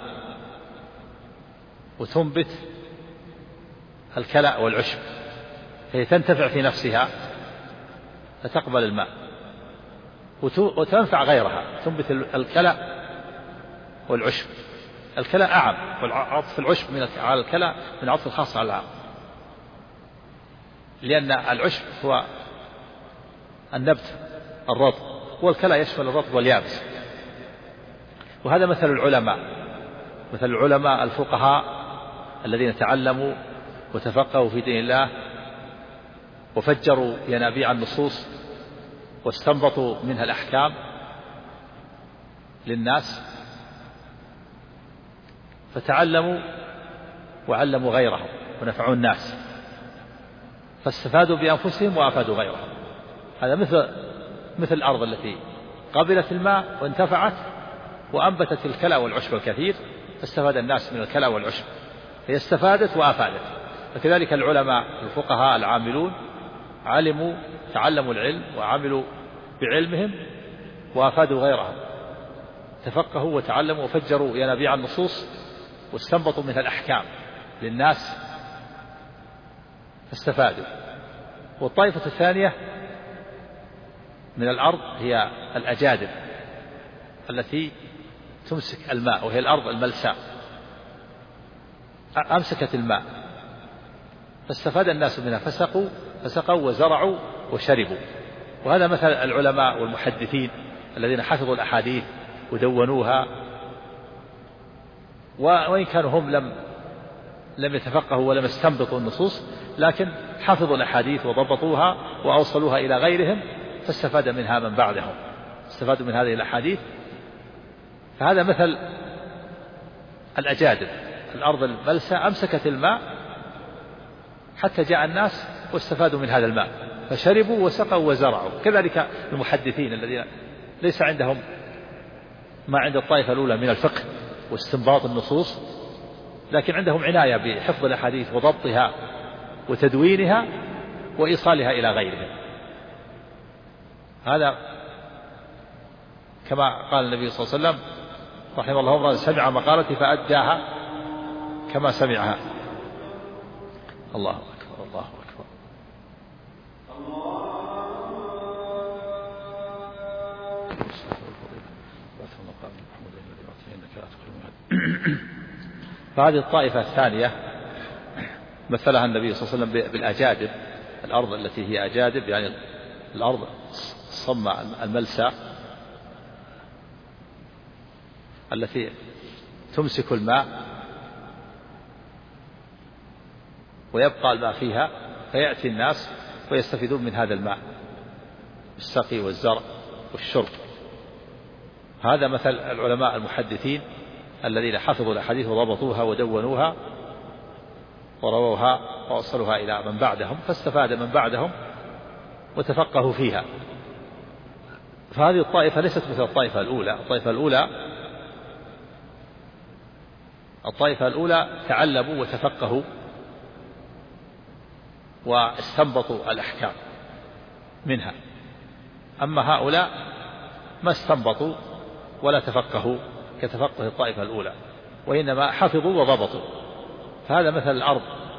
[SPEAKER 1] وتنبت الكلأ والعشب، فهي تنتفع في نفسها فتقبل الماء وتنفع غيرها، تنبت الكلأ والعشب. الكلأ أعم، والعطف العشب على الكلأ من عطف الخاص على العام. لأن العشب هو النبت الرطب، والكلى يشمل الرطب واليابس. وهذا مثل العلماء، مثل العلماء الفقهاء الذين تعلموا وتفقهوا في دين الله وفجروا ينابيع النصوص واستنبطوا منها الأحكام للناس، فتعلموا وعلموا غيرهم ونفعوا الناس، فاستفادوا بأنفسهم وأفادوا غيرهم. هذا مثل الأرض التي قبلت الماء وانتفعت وأنبتت الكلى والعشب الكثير، فاستفاد الناس من الكلى والعشب، هي استفادت وأفادت. وكذلك العلماء الفقهاء العاملون تعلموا العلم وعملوا بعلمهم وأفادوا غيرهم، تفقهوا وتعلموا وفجروا ينابيع النصوص واستنبطوا منها الأحكام للناس فاستفادوا. والطائفة الثانية من الأرض هي الأجادب التي تمسك الماء، وهي الأرض الملساء، أمسكت الماء فاستفاد الناس منها، فسقوا وزرعوا وشربوا. وهذا مثل العلماء والمحدثين الذين حفظوا الأحاديث ودونوها، وإن كانوا هم لم يتفقهوا ولم يستنبطوا النصوص، لكن حفظوا الأحاديث وضبطوها وأوصلوها إلى غيرهم، فاستفاد منها من بعدهم، استفادوا من هذه الأحاديث. فهذا مثل الأجادب، الأرض الملساء أمسكت الماء حتى جاء الناس واستفادوا من هذا الماء فشربوا وسقوا وزرعوا. كذلك المحدثين الذين ليس عندهم ما عند الطائفة الأولى من الفقه واستنباط النصوص، لكن عندهم عناية بحفظ الأحاديث وضبطها وتدوينها وإيصالها إلى غيرهم. هذا كما قال النبي صلى الله عليه وسلم رحمه الله امرأ سمع مقالتي فأداها كما سمعها. الله أكبر الله أكبر. فهذه الطائفة الثانية مثلها النبي صلى الله عليه وسلم بالأجادب، الأرض التي هي أجادب يعني الأرض الصماء الملساء التي تمسك الماء ويبقى الماء فيها، فيأتي الناس ويستفيدون من هذا الماء بالسقي والزرع والشرب. هذا مثل العلماء المحدثين الذين حفظوا الأحاديث وضبطوها ودونوها ورووها ووصلوها إلى من بعدهم، فاستفاد من بعدهم وتفقهوا فيها. فهذه الطائفة ليست مثل الطائفة الأولى. الطائفة الأولى تعلموا وتفقهوا واستنبطوا الأحكام منها، أما هؤلاء ما استنبطوا ولا تفقهوا كتفقه الطائفة الأولى، وإنما حفظوا وضبطوا. فهذا مثل الأرض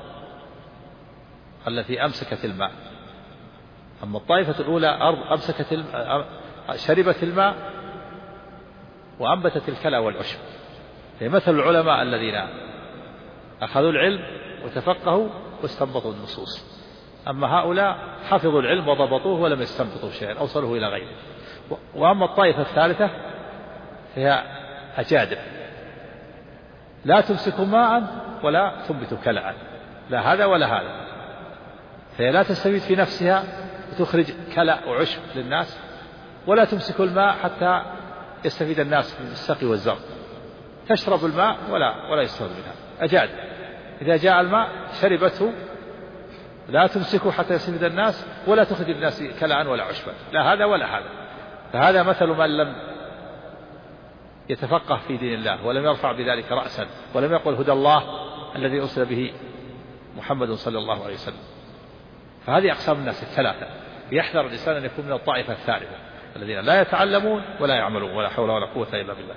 [SPEAKER 1] التي أمسكت الماء. أما الطائفة الأولى أرض شربت الماء وأنبتت الكلى والعشب. هي مثل العلماء الذين أخذوا العلم وتفقهوا واستنبطوا النصوص، أما هؤلاء حفظوا العلم وضبطوه ولم يستنبطوا شيئا، أوصلوه إلى غيره. وأما الطائفة الثالثة فهي أجادب لا تمسك ماء ولا تنبت كلعا، لا هذا ولا هذا، فهي لا تستفيد في نفسها وتخرج كلأ وعشب للناس، ولا تمسك الماء حتى يستفيد الناس من السقي والزرع، تشرب الماء ولا يستفيد منها. أجاد إذا جاء الماء شربته، لا تمسكه حتى يستفيد الناس ولا تخرج الناس كلأ ولا عشبا، لا هذا ولا هذا. فهذا مثل من لم يتفقه في دين الله ولم يرفع بذلك رأسا ولم يقل هدى الله الذي أرسل به محمد صلى الله عليه وسلم. فهذه أقسام الناس الثلاثة، يحذر الإنسان أن يكون من الطائفة الثالثة الذين لا يتعلمون ولا يعملون ولا حول ولا قوة إلا بالله.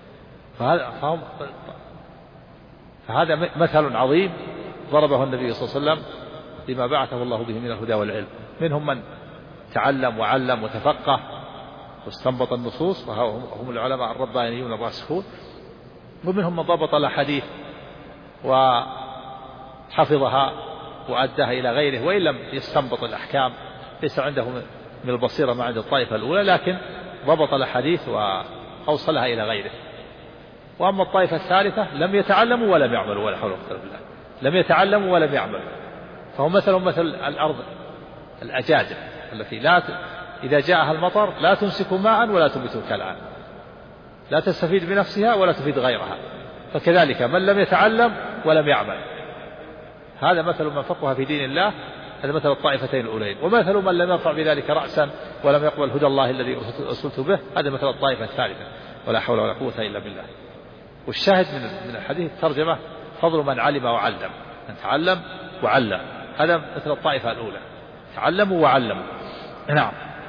[SPEAKER 1] فهذا مثل عظيم ضربه النبي صلى الله عليه وسلم لما بعثه الله به من الهدى والعلم. منهم من تعلم وعلم وتفقه واستنبط النصوص وهم العلماء الربانيون الراسخون، ومنهم من ضبط الأحاديث وحفظها وأداها إلى غيره، وإن لم يستنبط الأحكام ليس عنده من البصيرة ما عند الطائفة الأولى، لكن ضبط الأحاديث وأوصلها إلى غيره. وأما الطائفة الثالثة لم يتعلموا ولم يعملوا، ولا حول ولا قوة إلا بالله، لم يتعلموا ولم يعملوا، فهم مثل الأرض الأجاجب التي إذا جاءها المطر لا تمسك ماء ولا تنبت كلعا، لا تستفيد بنفسها ولا تفيد غيرها. فكذلك من لم يتعلم ولم يعمل، هذا مثل من فقه في دين الله، هذا مثل الطائفتين الأولين. ومثل من لم يرفع بذلك رأسا ولم يقبل هدى الله الذي أرسلت به، هذا مثل الطائفة الثالثة، ولا حول ولا قوة إلا بالله. والشاهد من الحديث الترجمة فضل من علم وعلم، من تعلم وعلم، هذا مثل الطائفة الأولى، تعلموا وعلموا. نعم.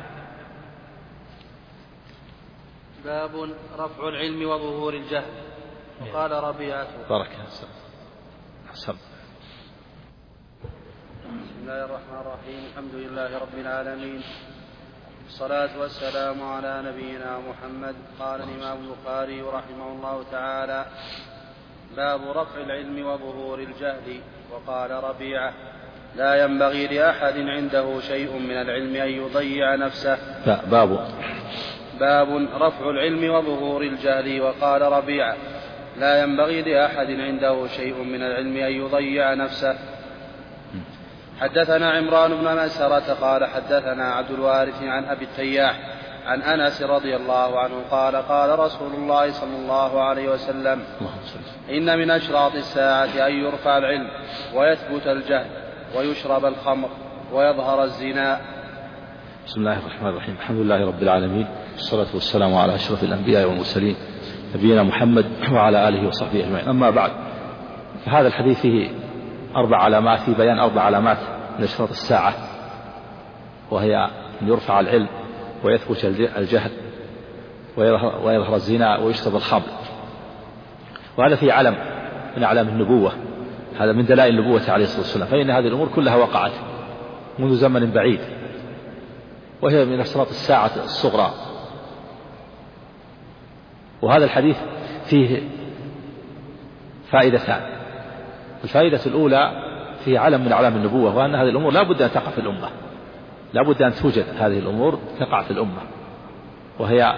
[SPEAKER 2] باب رفع العلم وظهور الجهل. وقال ربيعة
[SPEAKER 1] بارك حسن.
[SPEAKER 2] بسم الله الرحمن الرحيم. الحمد لله رب العالمين، والصلاة والسلام على نبينا محمد. قال الإمام البخاري رحمه الله تعالى: باب رفع العلم وظهور الجهل. وقال ربيعة: لا ينبغي لأحد عنده شيء من العلم أن يضيع نفسه. باب رفع العلم وظهور الجهل. وقال ربيعة: لا ينبغي لأحد عنده شيء من العلم أن يضيع نفسه. حدثنا عمران بن مسرة قال حدثنا عبد الوارث عن أبي التياح عن أنس رضي الله عنه قال: قال رسول الله صلى الله عليه وسلم: إن من أشراط الساعة أن يرفع العلم ويثبت الجهل ويشرب الخمر ويظهر الزنا.
[SPEAKER 3] بسم الله الرحمن الرحيم. الحمد لله رب العالمين، والصلاة والسلام على أشرف الأنبياء والمرسلين نبينا محمد وعلى آله وصحبه أجمعين. أما بعد، فهذا الحديث فيه 4 علامات، في بيان 4 علامات من أشراط الساعة، وهي أن يرفع العلم ويثبت الجهل ويظهر الزنا ويشرب الخمر. وهذا فيه علم من أعلام النبوة، هذا من دلائل النبوة عليه الصلاة والسلام، فإن هذه الأمور كلها وقعت منذ زمن بعيد، وهي من أشراط الساعة الصغرى. وهذا الحديث فيه فائدتان. الفائدة الأولى فيه علم من أعلام النبوة، وأن هذه الأمور لا بد أن تقع في الأمة، لا بد أن توجد هذه الأمور تقع في الأمة، وهي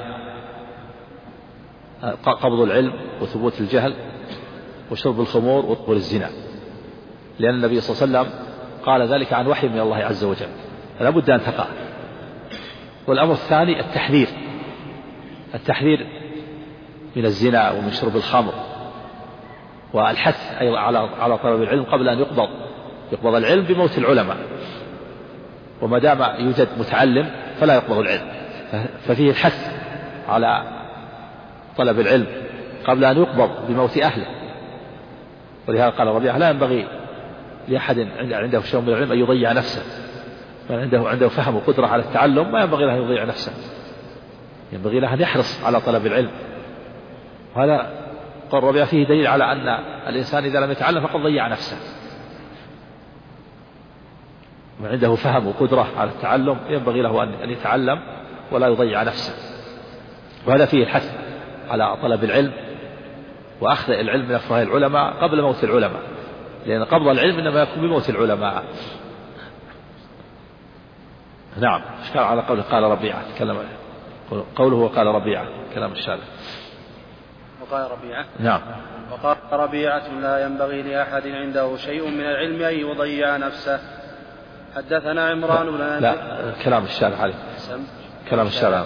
[SPEAKER 3] قبض العلم وثبوت الجهل وشرب الخمور وظهور الزنا، لأن النبي صلى الله عليه وسلم قال ذلك عن وحي من الله عز وجل، فلا بد أن تقع. والأمر الثاني التحذير من الزنا ومن شرب الخمر، والحث أيضا على طلب العلم قبل أن يقبض العلم بموت العلماء، وما دام يوجد متعلم فلا يقبض العلم، ففيه الحث على طلب العلم قبل أن يقبض بموت أهله. ولهذا قال ربيعة: لا ينبغي لأحد عنده شيء من العلم أن يضيع نفسه، من عنده فهم وقدرة على التعلم ما ينبغي له أن يضيع نفسه، ينبغي له أن يحرص على طلب العلم. وهذا قال ربيعة فيه دليل على أن الإنسان إذا لم يتعلم فقد ضيع نفسه. من عنده فهم وقدرة على التعلم ينبغي له أن يتعلم ولا يضيع نفسه. وهذا فيه الحث على طلب العلم وأخذ العلم من أفواه العلماء قبل موت العلماء، لأن قبض العلم إنما يكون بموت العلماء. نعم. اشكال على قوله قال ربيعة، قوله وقال ربيعة كلام الشارع.
[SPEAKER 2] وقال ربيعة.
[SPEAKER 3] نعم.
[SPEAKER 2] وقال ربيعة: لا ينبغي لأحد عنده شيء من العلم أن يضيع نفسه. حدثنا عمران بن
[SPEAKER 3] لا كلام الشارع عليه، كلام الشارع.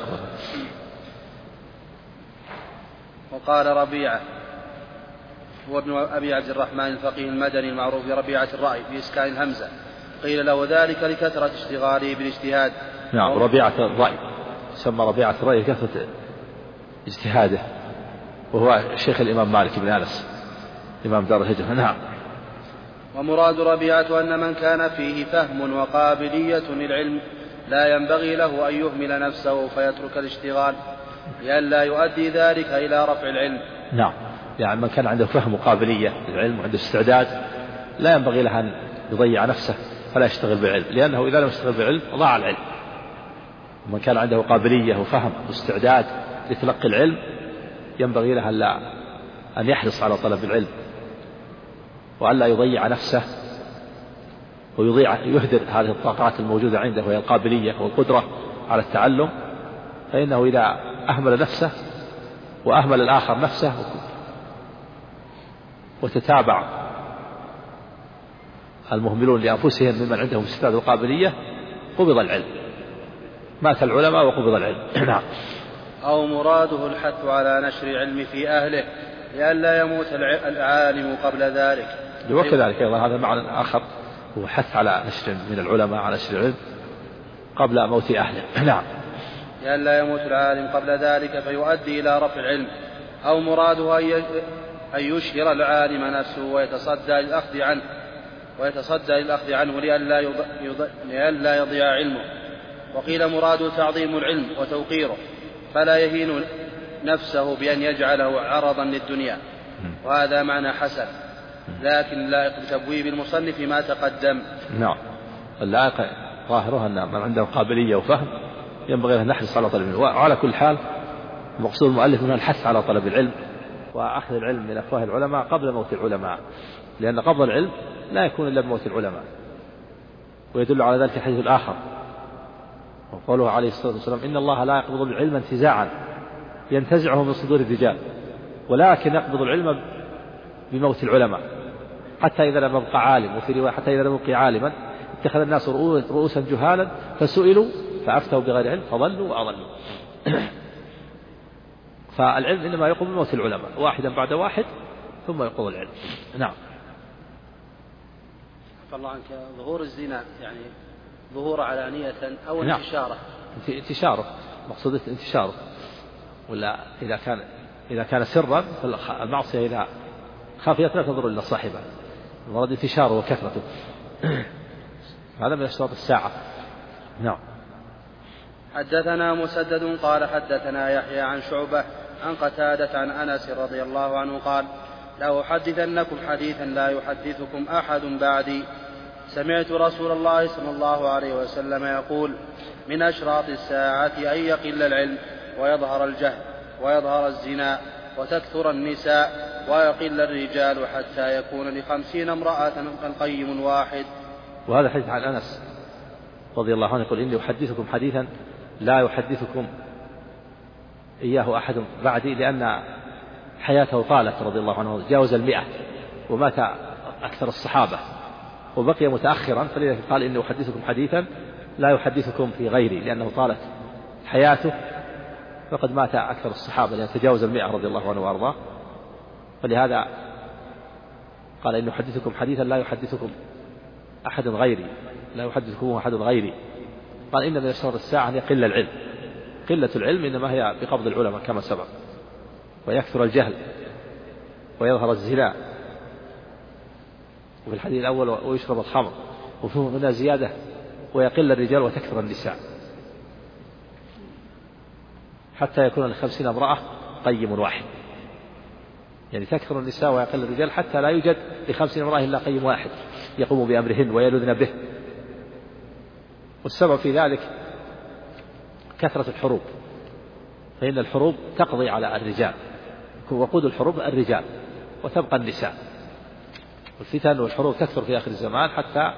[SPEAKER 2] وقال ربيعة هو ابن أبي عبد الرحمن الفقيه المدني المعروف بربيعة الرأي في إسكان الهمزة، قيل له ذلك لكثرة اشتغاله بالاجتهاد.
[SPEAKER 3] نعم. ربيعة الرأي سمى ربيعة الرأي لكثرة اجتهاده، وهو شيخ الإمام مالك بن أنس إمام دار الهجرة. نعم.
[SPEAKER 2] ومراد ربيعة أن من كان فيه فهم وقابلية للعلم لا ينبغي له أن يهمل نفسه فيترك الاشتغال لئلا يؤدي ذلك إلى رفع العلم.
[SPEAKER 3] نعم. يعني من كان عنده فهم وقابلية للعلم وعنده استعداد لا ينبغي له أن يضيع نفسه فلا يشتغل بالعلم، لأنه إذا لم يشتغل بالعلم ضاع العلم. ومن كان عنده قابلية وفهم واستعداد لتلقي العلم ينبغي له أن يحرص على طلب العلم وألا يضيع نفسه يهدر هذه الطاقات الموجودة عنده وهي القابلية والقدرة على التعلم، فإنه إذا أهمل نفسه وأهمل الآخر نفسه وتتابع المهملون لأنفسهم ممن عندهم استعداد وقابلية قبض العلم، مات العلماء وقبض العلم. نعم.
[SPEAKER 2] أو مراده الحث على نشر علم في أهله لئلا يموت العالم قبل ذلك.
[SPEAKER 3] وكذلك أيضا هذا معنى آخر هو حث على نشر من العلماء على نشر العلم قبل موت أهله. نعم.
[SPEAKER 2] لئلا يموت العالم قبل ذلك فيؤدي إلى رفع العلم. أو مراده أن يشهر العالم نفسه ويتصدى للأخذ عنه لئلا يضيع علمه. وقيل مراده تعظيم العلم وتوقيره فلا يهين نفسه بأن يجعله عرضا للدنيا، وهذا معنى حسن، لكن لائق بتبويب المصنف ما تقدم.
[SPEAKER 3] نعم. اللائق ظاهره أن من عنده قابلية وفهم ينبغي أن نحرص على طلب العلم، وعلى كل حال مقصود المؤلف منها الحث على طلب العلم وأخذ العلم من أفواه العلماء قبل موت العلماء، لأن قبض العلم لا يكون إلا بموت العلماء. ويدل على ذلك الحديث الآخر وقوله عليه الصلاة والسلام: إن الله لا يقبض العلم انتزاعا ينتزعه من صدور الرجال، ولكن يقبض العلم بموت العلماء، حتى إذا لم يبقى عالم، وفي رواية حتى إذا لم يبقى عالما اتخذ الناس رؤوسا جهالا فسئلوا فأفتوا بغير علم فضلوا وأضلوا. فالعلم إنما يقوم بموت العلماء واحدا بعد واحد ثم يقوم العلم. نعم.
[SPEAKER 2] فالله عنك ظهور الزنا يعني ظهور علانية أو انتشاره؟
[SPEAKER 3] انتشاره، مقصود انتشاره، ولا إذا كان سرا فالمعصية إذا خافية لا تضر إلا صاحبها، المراد انتشاره وكثرته. هذا من أشراط الساعة. نعم.
[SPEAKER 2] حدثنا مسدد قال حدثنا يحيى عن شعبة عن قتادة عن أنس رضي الله عنه قال: لأحدثنكم حديثا لا يحدثكم أحد بعدي، سمعت رسول الله صلى الله عليه وسلم يقول: من أشراط الساعة أن يقل العلم ويظهر الجهل ويظهر الزنا وتكثر النساء ويقل الرجال حتى يكون ل50 امرأة القيم واحد.
[SPEAKER 3] وهذا حديث عن أنس رضي الله عنه يقول: إني أحدثكم حديثا لا يحدثكم إياه أحد بعدي، لأن حياته طالت رضي الله عنه، جاوز 100 ومات أكثر الصحابة وبقي متأخرا، فلذلك قال: إني أحدثكم حديثا لا يحدثكم في غيري، لأنه طالت حياته فقد مات أكثر الصحابة، لأن تجاوز 100 رضي الله عنه وأرضاه، فلهذا قال: إني أحدثكم حديثا لا يحدثكم أحد غيري، لا يحدثكم أحد غيري. قال: إن من أشراط الساعة أن يقل العلم. قلة العلم إنما هي بقبض العلماء كما سبق، ويكثر الجهل ويظهر الزنا، وفي الحديث الأول ويشرب الخمر، وفيه هنا زيادة ويقل الرجال وتكثر النساء حتى يكون ل50 امرأة قيم واحد، يعني تكثر النساء ويقل الرجال حتى لا يوجد ل50 امرأة إلا قيم واحد يقوم بأمرهن ويلذن به. والسبب في ذلك كثرة الحروب، فإن الحروب تقضي على الرجال، وقود الحروب الرجال وتبقى النساء، والفتن والحروب تكثر في آخر الزمان حتى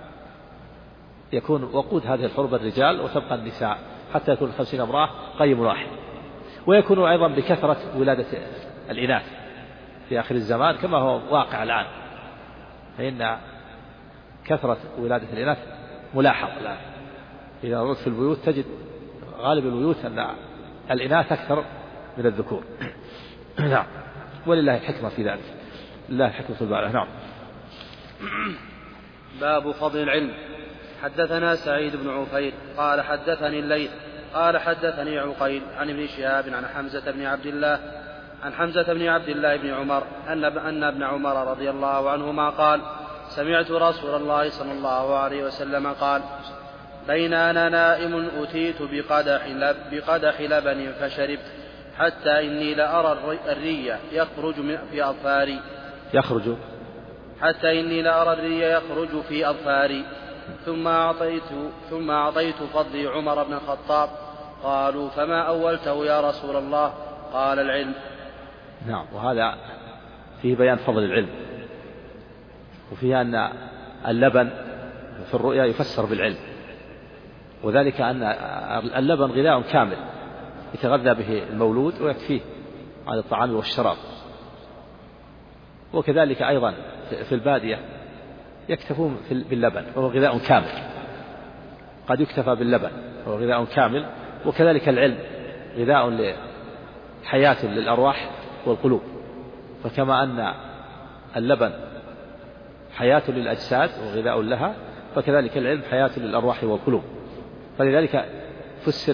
[SPEAKER 3] يكون وقود هذه الحروب الرجال وتبقى النساء، حتى يكون 50 امرأة قيم واحد. ويكون أيضا بكثرة ولادة الإناث في آخر الزمان كما هو واقع الآن، فإن كثرة ولادة الإناث ملاحظ الآن. إذا نظرت في البيوت تجد غالب البيوت أن الإناث أكثر من الذكور. نعم. ولله الحكمة في ذلك، لله الحكمة البالغة. نعم.
[SPEAKER 2] باب فضل العلم. حدثنا سعيد بن عفير قال حدثني الليث قال حدثني عقيل عن ابن شهاب عن حمزة بن عبد الله بن عمر أن ابن عمر رضي الله عنهما قال: سمعت رسول الله صلى الله عليه وسلم قال: بين أنا نائم أتيت بقدح لبن فشربت حتى إني لأرى الري يخرج في أظفاري ثم أعطيت فضلي عمر بن الخطاب. قالوا: فما أولته يا رسول الله؟ قال: العلم.
[SPEAKER 3] نعم. وهذا فيه بيان فضل العلم، وفيه أن اللبن في الرؤيا يفسر بالعلم، وذلك أن اللبن غذاء كامل يتغذى به المولود ويكفيه عن الطعام والشراب. وكذلك أيضا في البادية يكتفون باللبن وهو غذاء كامل، قد يكتفى باللبن وهو غذاء كامل. وكذلك العلم غذاء حياة للأرواح والقلوب، فكما أن اللبن حياة للأجساد وغذاء لها، فكذلك العلم حياة للأرواح والقلوب. فلذلك فسر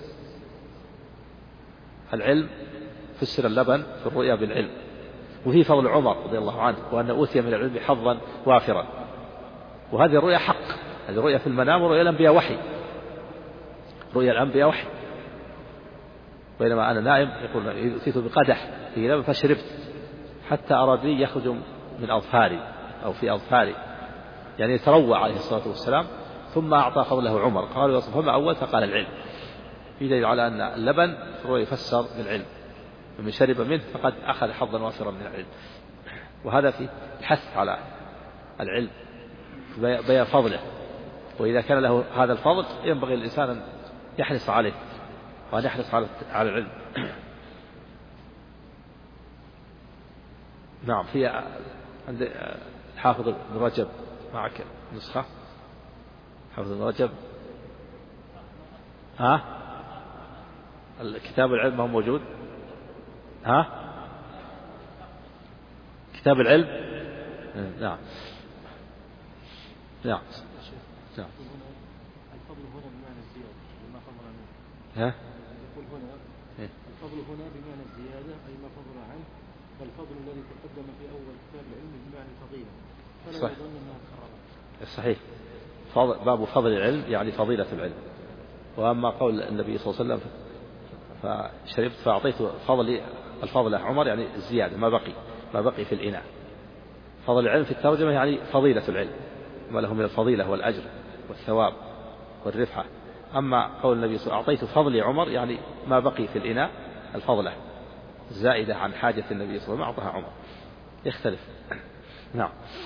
[SPEAKER 3] العلم، فسر اللبن في الرؤيا بالعلم. وفي فضل عمر رضي الله عنه وأنه أوتي من العلم حظا وافرا. وهذه الرؤيا حق، هذه الرؤيا في المنام، ورؤيا الأنبياء وحي، رؤيا الأنبياء وحي. بينما أنا نائم يقول أتيت بقدح في لبن فشربت حتى أراد لي يخرج من أظفاري أو في أظفاري، يعني يتروى عليه الصلاة والسلام. ثم أعطى فضله عمر، قالوا فما أول؟ فقال العلم. في دليل على أن اللبن يفسر بالعلم، ومن شرب منه فقد أخذ حظا وافرا من العلم. وهذا في الحث على العلم، بيان فضله، وإذا كان له هذا الفضل ينبغي الإنسان أن يحرص عليه وأن يحرص على العلم. نعم. في عند حافظ ابن رجب، معك نسخة حافظ ابن رجب؟ الكتاب العلم ما هو موجود؟ كتاب العلم. نعم نعم نعم.
[SPEAKER 4] الفضل هنا بمعنى الزيادة ما فضل عنه. يقول هنا الفضل هنا بمعنى الزيادة أي ما فضل عنه، فالفضل الذي تقدم في أول كتاب العلم بمعنى الفضيلة، فلا يظن أنها تكررت.
[SPEAKER 3] صحيح. باب فضل العلم يعني فضيلة العلم. وأما قول النبي صلى الله عليه وسلم فشربت فأعطيت الفضل عمر، يعني الزيادة ما بقي في الإناء. فضل العلم في الترجمة يعني فضيلة العلم، ما له من الفضيلة والأجر والثواب والرفعة. أما قول النبي صلى الله عليه وسلم أعطيت فضلي عمر، يعني ما بقي في الإناء الفضلة الزائدة عن حاجة النبي صلى الله عليه وسلم أعطاها عمر، يختلف. نعم.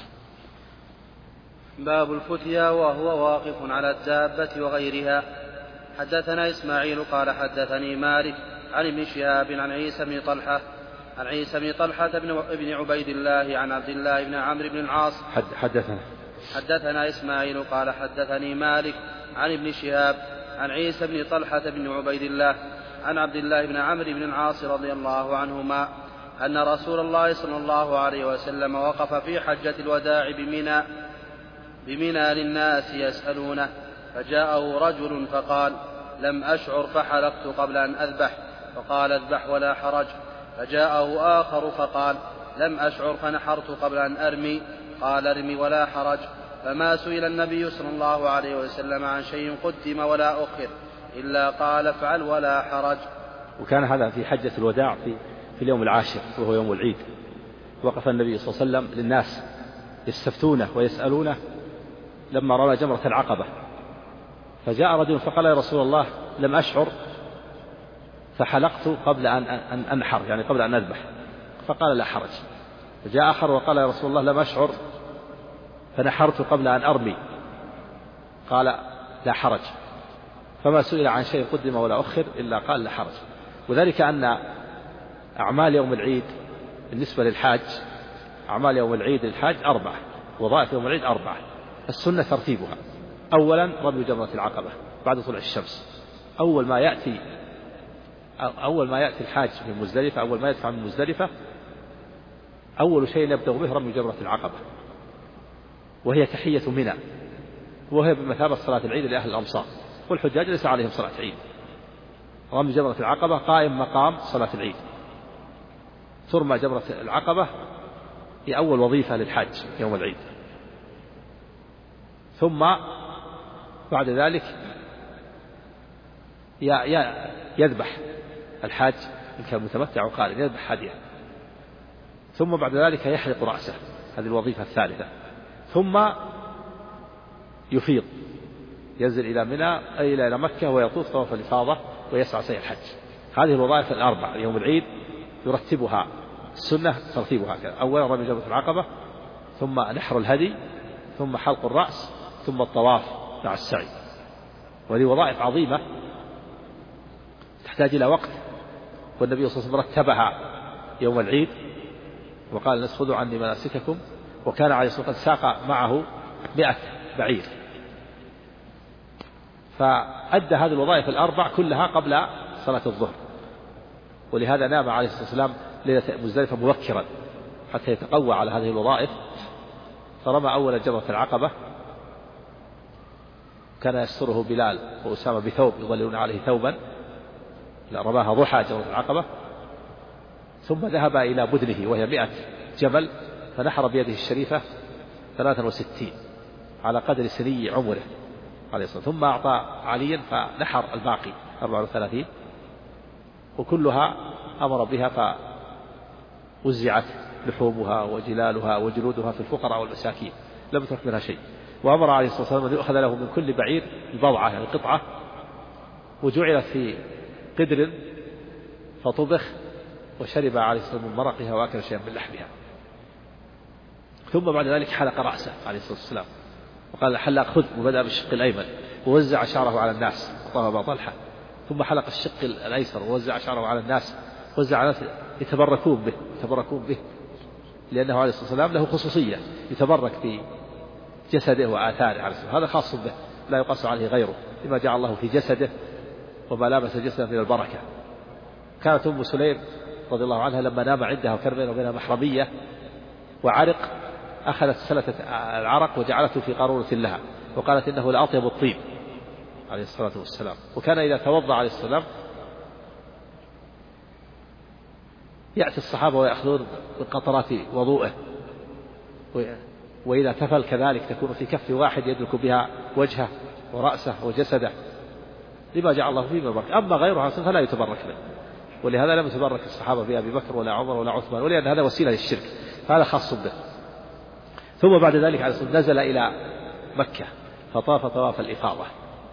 [SPEAKER 2] باب الفتيا وهو واقف على الدابة وغيرها. حدثنا إسماعيل قال حدثني مالك عن ابن شهاب عن عيسى بن طلحة بن عبيد الله عن عبد الله بن عمرو بن العاص. حدثنا إسماعيل قال حدثني مالك عن ابن شهاب عن عيسى بن طلحة بن عبيد الله عن عبد الله بن عمرو بن العاص رضي الله عنهما أن رسول الله صلى الله عليه وسلم وقف في حجة الوداع بمنى للناس يسألونه، فجاءه رجل فقال: لم أشعر فحلقت قبل أن أذبح، فقال: اذبح ولا حرج. فجاءه آخر فقال: لم أشعر فنحرت قبل أن أرمي، قال: ارمي ولا حرج. فما سئل النبي صلى الله عليه وسلم عن شيء قدم ولا أخر إلا قال: افعل ولا حرج.
[SPEAKER 3] وكان هذا في حجة الوداع في اليوم العاشر وهو يوم العيد. وقف النبي صلى الله عليه وسلم للناس يستفتونه ويسألونه لما رمى جمرة العقبة، فجاء رجل فقال: يا رسول الله لم أشعر فحلقت قبل أن أنحر، يعني قبل أن أذبح، فقال: لا حرج. فجاء آخر وقال: يا رسول الله لم أشعر فنحرت قبل أن أرمي، قال: لا حرج. فما سئل عن شيء قدم ولا أخر إلا قال: لا حرج. وذلك أن أعمال يوم العيد بالنسبة للحاج، أعمال يوم العيد للحاج 4، وظائف يوم العيد 4. السنة ترتيبها: أولا رمي جمرة العقبة بعد طلوع الشمس، أول ما يأتي الحاج من مزدلفة، أول ما يدفع من مزدلفة أول شيء يبدأ به رمي جمرة العقبة، وهي تحية منى، وهي بمثابة صلاة العيد لأهل الأمصار، والحجاج ليس عليهم صلاة عيد. رمي جمرة العقبة قائم مقام صلاة العيد. ترمى جمرة العقبة هي أول وظيفة للحاج يوم العيد. ثم بعد ذلك يذبح الحاج إن كان متمتع وقارن، يذبح هديه. ثم بعد ذلك يحلق رأسه، هذه الوظيفة الثالثة. ثم يفيض، ينزل إلى منى أي إلى مكة ويطوف طواف الإفاضة ويسعى سعي الحج. هذه الوظائف الأربع يوم العيد يرتبها السنة ترتيبها هكذا: أولا رمي جمرة العقبة، ثم نحر الهدي، ثم حلق الرأس،
[SPEAKER 1] ثم الطواف مع السعي. وهذه وظائف عظيمة تحتاج إلى وقت، والنبي صلى الله عليه وسلم رتبها يوم العيد وقال الناس خذوا عني مناسككم، وكان عليه الصلاة والسلام قد ساق معه 100 بعير، فأدى هذه الوظائف الأربع كلها قبل صلاة الظهر. ولهذا نام عليه الصلاة والسلام ليلة مزدلفة مبكرا حتى يتقوى على هذه الوظائف، فرمى أول جمرة العقبة، كان يستره بلال وأسامة بثوب يظللون عليه ثوبا، رماها ضحى جمرة العقبة، ثم ذهب إلى بدنه وهي 100 جبل، فنحر بيده الشريفة 63 على قدر سني عمره عليه الصلاة والسلام، ثم أعطى عليا فنحر الباقي 34، وكلها أمر بها فوزعت لحومها وجلالها وجلودها في الفقراء والمساكين، لم يترك منها شيء. وأمر عليه الصلاة والسلام أن يؤخذ له من كل بعير بضعة يعني قطعة، وجعلت في قدر فطبخ، وشرب عليه الصلاة والسلام من مرقها وأكل شيئا من لحمها. ثم بعد ذلك حلق رأسه عليه الصلاة والسلام وقال حلق خذ، وبدأ بالشق الأيمن ووزع شعره على الناس وطلب طلحة، ثم حلق الشق الأيسر ووزع شعره على الناس، وزع على الناس يتبركون به لأنه عليه الصلاة والسلام له خصوصية يتبرك في جسده وآثاره عليه الصلاة، هذا خاص به لا يقاس عليه غيره، لما جعل الله في جسده وما لابس جسده من البركة. كانت أم سليم رضي الله عنها لما نام عندها وكان بينه وبينها محرمية وعرق، أخذت سلة العرق وجعلته في قارورة لها، وقالت إنه لأطيب الطيب عليه الصلاة والسلام. وكان إذا توضأ عليه السلام يأتي الصحابة ويأخذون من قطرات وضوءه، وإذا تفل كذلك تكون في كف واحد يدرك بها وجهه ورأسه وجسده، لما جعل الله فيه من البركة. أما غيرها فلا يتبرك به، ولهذا لم يتبرك الصحابة بأبي بكر ولا عمر ولا عثمان، ولأن هذا وسيلة للشرك، فهذا خاص به. ثم بعد ذلك عليه الصلاة والسلام نزل إلى مكة فطاف طواف الإفاضة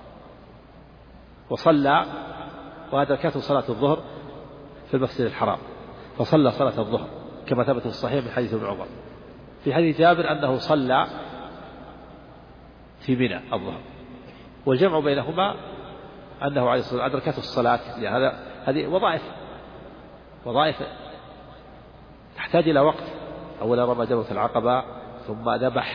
[SPEAKER 1] وصلى، وأدركته صلاة الظهر في المسجد الحرام، فصلى صلاة الظهر كما ثبت في الصحيح من حديث ابن عمر. في حديث جابر أنه صلى في منى الظهر، والجمع بينهما أنه عليه الصلاة والسلام أدركته الصلاة. هذه وظائف تحتاج إلى وقت. أولا رمى جمرة العقبة، ثم ذبح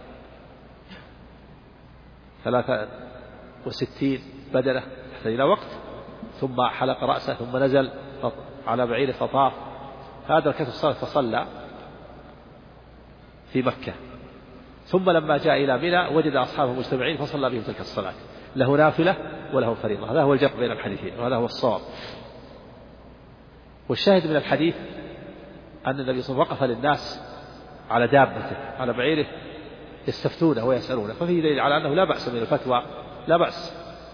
[SPEAKER 1] 63 بدنة تحتاج إلى وقت، ثم حلق رأسه، ثم نزل على بعيره فطاف، فأدركته الصلاة فصلى في مكة. ثم لما جاء إلى منى وجد أصحابه مجتمعين فصلى بهم تلك الصلاة، له نافلة وله فريضة. هذا هو الجمع بين الحديثين، وهذا هو الصواب. والشاهد من الحديث أن النبي صلى الله عليه وسلم وقف للناس على دابته على بعيره يستفتونه ويسألونه، ففيه دليل على أنه لا بأس من الفتوى، لا بأس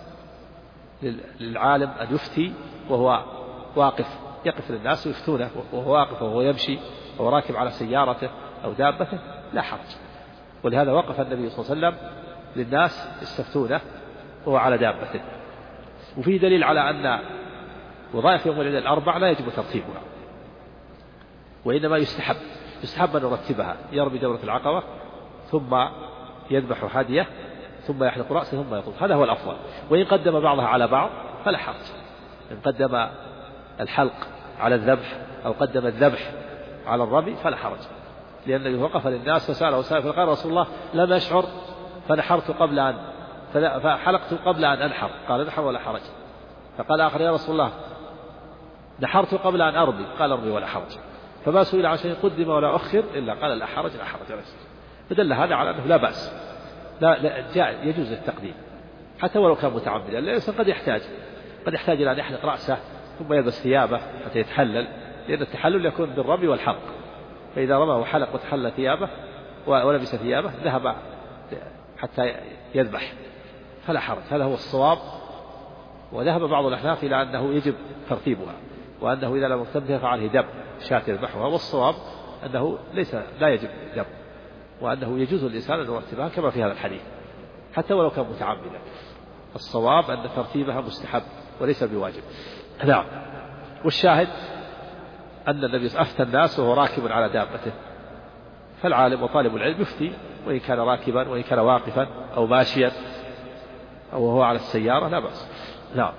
[SPEAKER 1] للعالم أن يفتي وهو واقف، يقف للناس ويفتونه وهو واقف وهو يمشي أو راكب على سيارته أو دابته، لا حرج. ولهذا وقف النبي صلى الله عليه وسلم للناس يستفتونه وهو على دابته. وفيه دليل على أن وظائف يوم العيد الأربع لا يجب ترتيبها، وإنما يستحب أن نرتبها، يرمي جمرة العقبة ثم يذبح هديه ثم يحلق رأسه ثم يطوف، هذا هو الأفضل. وإن قدم بعضها على بعض فلا حرج، إن قدم الحلق على الذبح أو قدم الذبح على الرمي فلا حرج، لأن النبي وقف للناس فسأله وسأل فقال رسول الله لم أشعر فنحرت فحلقت قبل أن أنحر، قال انحر ولا حرج. فقال آخر يا رسول الله نحرت قبل أن أرمي، قال ارمي ولا حرج. فما سئل عن شيء قدم ولا أخر إلا قال لا حرج لا حرج. فدل هذا على أنه لا بأس، لا يجوز التقديم حتى ولو كان متعمدا، لأن الإنسان قد يحتاج إلى أن يحلق رأسه ثم يلبس ثيابه حتى يتحلل، لأن التحلل يكون بالرمي والحلق، فإذا رمى وحلق وتحلل ثيابه ولبس ثيابه ذهب حتى يذبح فلا حرج. هذا هو الصواب. وذهب بعض الأحناف إلى أنه يجب ترتيبها، وأنه إذا لم يرتبها فعليه دم شاة يذبحها، والصواب أنه لا يجب دم، وأنه يجوز الإنسان أن يرتبها كما في هذا الحديث حتى ولو كان متعمدا. الصواب أن ترتيبها مستحب وليس بواجب. نعم. والشاهد أن النبي أفتى الناس وهو راكب على دابته، فالعالم وطالب العلم يفتي وإن كان راكبا وإن كان واقفا أو ماشيا أو وهو على السيارة لا بأس. نعم.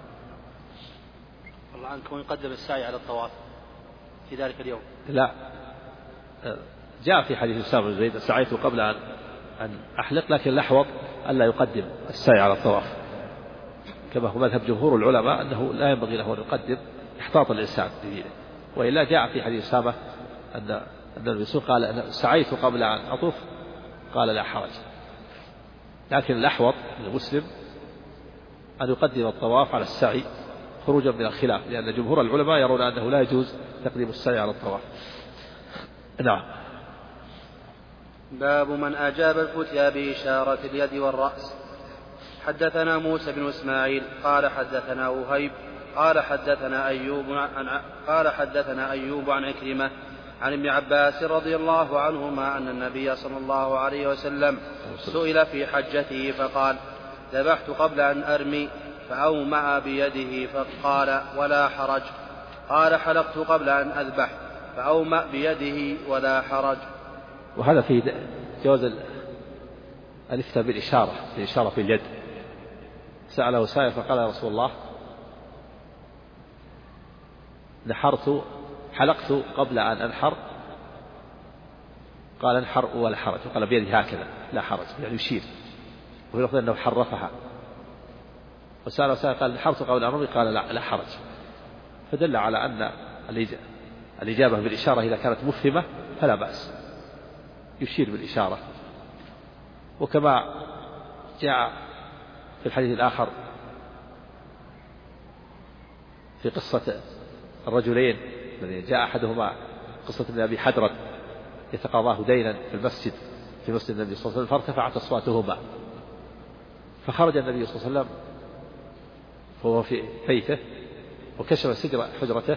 [SPEAKER 2] والله عنكم يقدم السعي على الطواف في ذلك اليوم.
[SPEAKER 1] لا، جاء في حديث أسامة بن زيد سعيت قبل أن أحلق، لكن الأحوط ألا يقدم السعي على الطواف، كما هو مذهب جمهور العلماء أنه لا ينبغي له أن يقدم احتاط الإنسان بدينه. وإلا جاء في حديث أسامة أن النبي قال أن سعيت قبل أن أطوف، قال لا حرج. لكن الأحوط للمسلم أن يقدم الطواف على السعي خروجا من الخلاف، لأن جمهور العلماء يرون أنه لا يجوز تقديم السعي على الطواف. نعم.
[SPEAKER 2] باب من أجاب الفتيا بإشارة اليد والرأس. حدثنا موسى بن إسماعيل قال حدثنا وهيب قال حدثنا أيوب عن عكرمة عن ابن عباس رضي الله عنهما أن النبي صلى الله عليه وسلم سئل في حجته فقال: ذبحت قبل أن أرمي، فأومأ بيده فقال: ولا حرج. قال: حلقت قبل أن أذبح، فأومأ بيده ولا حرج.
[SPEAKER 1] وهذا في جواز الإفتاء بالإشارة، الإشارة في اليد. سأله سائل فقال: يا رسول الله، حلقت قبل أن أنحر. قال: انحر ولا حرج. قال: بيده هكذا لا حرج، يعني يشير. وفي لفظ أنه حرفها. وسأله سائل قال: انحرت قبل أن أرمي. قال: لا حرج. فدل على أن الإجابة بالإشارة إذا كانت مفهمة فلا بأس، يشير بالإشارة. وكما جاء في الحديث الآخر في قصة الرجلين الذي جاء أحدهما قصة ابن أبي حدرد يتقاضاه دينا في مسجد النبي صلى الله عليه وسلم، فارتفعت أصواتهما، فخرج النبي صلى الله عليه وسلم وهو في بيته وكشف سدر حجرته،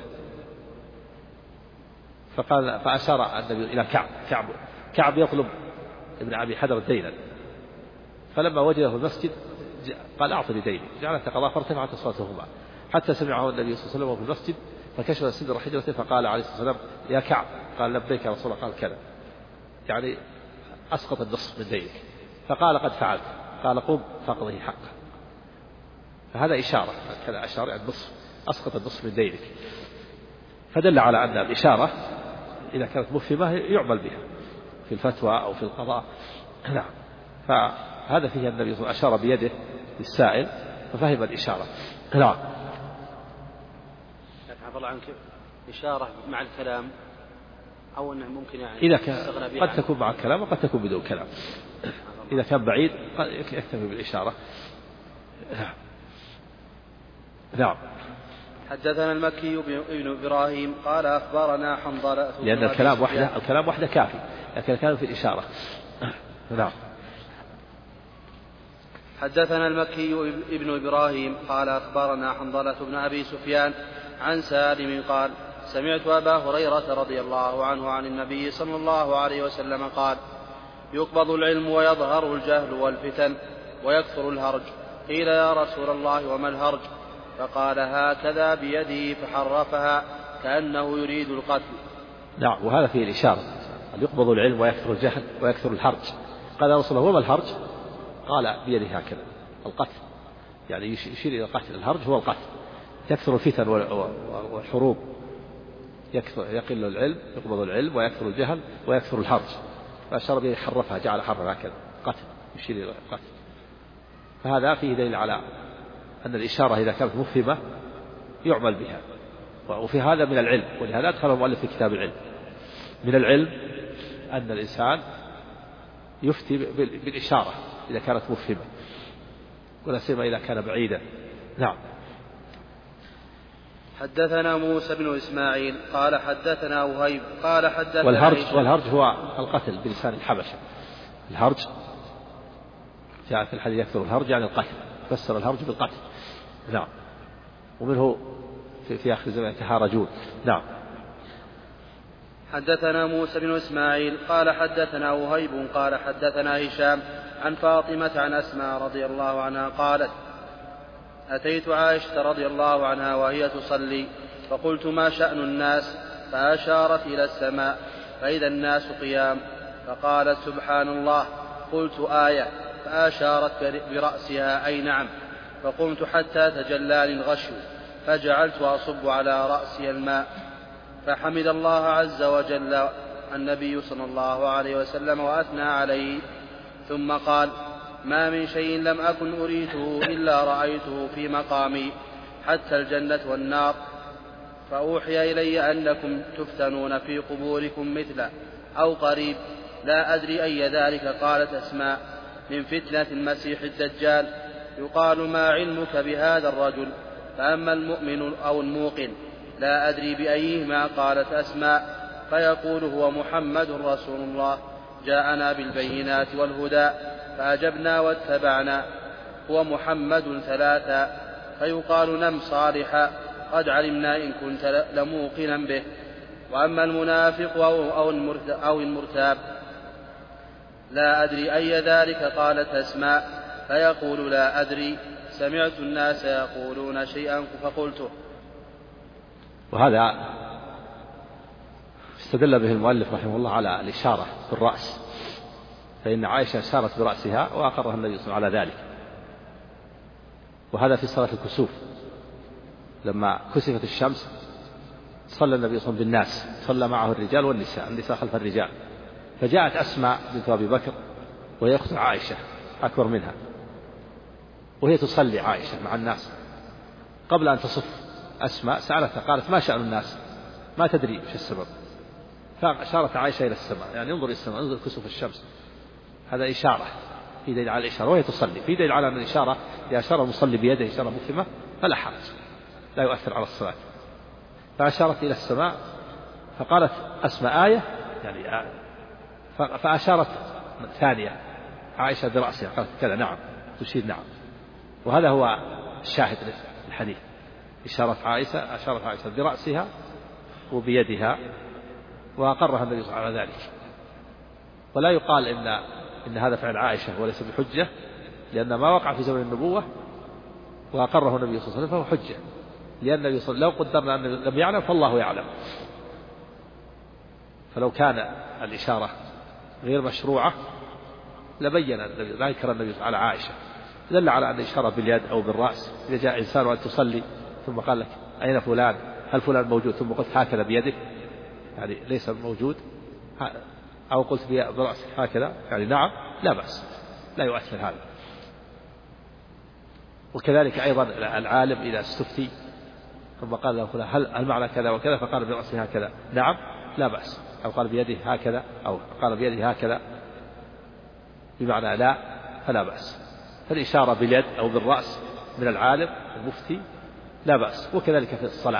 [SPEAKER 1] فأشار النبي إلى كعب يطلب ابن أبي حدرد دينا، فلما وجده في المسجد قال: أعطني ديني. جعل يتقاضاه فارتفعت أصواتهما حتى سمعه النبي صلى الله عليه وسلم في المسجد، فكشف سدر حجرته فقال عليه الصلاة والسلام: يا كعب. قال: لبيك يا رسول الله. قال: كذا، يعني أسقط النصف من دينك. فقال: قد فعلت. قال: قم فاقضه حقه. فهذا إشارة، كذا أشار يعني النصف، أسقط النصف من دينك. فدل على أن الإشارة إذا كانت مفهمة يعمل بها في الفتوى أو في القضاء. نعم. فهذا فيه النبي صلى الله عليه وسلم أشار بيده للسائل ففهم الإشارة. نعم.
[SPEAKER 2] عفى الله عنك، إشارة مع الكلام أو أنه ممكن يعني
[SPEAKER 1] إذا كان قد تكون مع الكلام وقد تكون بدون كلام. إذا كان بعيد يكتفي بالإشارة. نعم.
[SPEAKER 2] حدثنا المكي بن إبراهيم قال أخبرنا حنظلة،
[SPEAKER 1] لأن الكلام وحده كافي، لكن الكلام في الإشارة. نعم.
[SPEAKER 2] حدثنا المكي ابن إبراهيم قال أخبرنا حنظلة بن أبي سفيان عن سالم قال: سمعت أبا هريرة رضي الله عنه عن النبي صلى الله عليه وسلم قال: يقبض العلم ويظهر الجهل والفتن ويكثر الهرج. قيل: يا رسول الله وما الهرج؟ فقال: هكذا بيده فحرفها كأنه يريد القتل.
[SPEAKER 1] نعم. وهذا فيه الإشارة، يقبض العلم ويكثر الجهل ويكثر الهرج. قال: يا رسول الله وما الهرج؟ قال: بيده هكذا، القتل، يعني يشير إلى القتل. الهرج هو القتل، يكثر الفتن والحروب، يقل العلم، يقبض العلم ويكثر الجهل ويكثر الهرج. فأشار به حرفها، جعل حرفها هكذا، قتل، يشير إلى القتل. فهذا فيه دليل على أن الإشارة إذا كانت مفهمة يعمل بها. وفي هذا من العلم، ولهذا أدخل المؤلف في كتاب العلم. من العلم أن الإنسان يفتي بالإشارة إذا كانت مفهمة، ولا سيما إذا كان بعيدا. نعم.
[SPEAKER 2] حدثنا موسى بن إسماعيل قال حدثنا وهيب قال حدثنا
[SPEAKER 1] والهرج هو القتل بلسان الحبشة. الهرج جاء في الحديث يكثر الهرج يعني القتل، فسر الهرج بالقتل. نعم. ومنه في آخر الزمان يتهارجون. نعم.
[SPEAKER 2] حدثنا موسى بن إسماعيل قال حدثنا وهيب قال حدثنا هشام عن فاطمة عن أسماء رضي الله عنها قالت: أتيت عائشة رضي الله عنها وهي تصلي، فقلت: ما شأن الناس؟ فأشارت إلى السماء فإذا الناس قيام. فقالت سبحان الله. قلت آية، فأشارت برأسها أي نعم. فقمت حتى تجلاني الغشي فجعلت أصب على رأسي الماء، فحمد الله عز وجل النبي صلى الله عليه وسلم وأثنى عليه، ثم قال: ما من شيء لم أكن أريده إلا رأيته في مقامي، حتى الجنة والنار. فأوحي إلي أنكم تفتنون في قبوركم مثله أو قريب، لا أدري أي ذلك. قالت أسماء: من فتنة المسيح الدجال. يقال: ما علمك بهذا الرجل؟ فأما المؤمن أو الموقن لا أدري بأيهما. قالت أسماء: فيقول: هو محمد رسول الله، جاءنا بالبينات والهدى فأجبنا واتبعنا. هو محمد ثلاثا. فيقال: نم صالحا، قد علمنا إن كنت لموقنا به. وأما المنافق أو المرتاب لا أدري أي ذلك. قالت أسماء: فيقول: لا أدري، سمعت الناس يقولون شيئا فقلته.
[SPEAKER 3] وهذا استدل به المؤلف رحمه الله على الإشارة بالرأس، فإن عائشة أشارت برأسها وأقرها النبي صلى الله عليه وسلم على ذلك. وهذا في صلاة الكسوف لما كسفت الشمس صلى النبي صلى الله عليه وسلم بالناس، صلى معه الرجال والنساء، النساء خلف الرجال. فجاءت أسماء بنت أبي بكر وهي أخت عائشة أكبر منها، وهي تصلي عائشة مع الناس. قبل أن تصف أسماء سألتها قالت: ما شأن الناس؟ ما تدري ايش السبب. فأشارت عائشة إلى السماء، يعني انظر إلى السماء، انظر كسوف الشمس. هذا إشارة، في دليل على الإشارة، وهي تصلي، في دليل على أن الإشارة إذا أشار المصلي بيده إشارة مفهمة فلا حرج، لا يؤثر على الصلاة. فأشارت إلى السماء، فقالت أسماء آية، يعني فأشارت ثانية عائشة برأسها قالت كذا، نعم، تشير نعم. وهذا هو الشاهد للحديث، أشارت عائشة برأسها وبيدها، وأقرها النبي صلى الله عليه وسلم على ذلك. ولا يقال إن هذا فعل عائشة وليس بحجة، لأن ما وقع في زمن النبوة وأقره النبي صلى الله عليه وسلم فهو حجة، لأن النبي صلى الله عليه وسلم لو قدرنا أنه لم يعلم فالله يعلم. فلو كان الإشارة غير مشروعة لبين النبي، لا يذكر النبي على عائشة، دل على أن الإشارة باليد أو بالرأس. إذا جاء إنسان وأن تصلي ثم قال لك: أين فلان؟ هل فلان موجود؟ ثم قلت هكذا بيدك، يعني ليس موجود، أو قلت برأسك هكذا، يعني نعم، لا بأس، لا يؤثر هذا. وكذلك أيضا العالم إذا استفتي ثم قال له فلان: هل معنى كذا وكذا؟ فقال برأسه هكذا، نعم، لا بأس. أو قال بيده هكذا، أو قال بيده هكذا بمعنى لا، فلا بأس. فالإشارة باليد أو بالرأس من العالم المفتي لا بأس. وكذلك في الصلاة،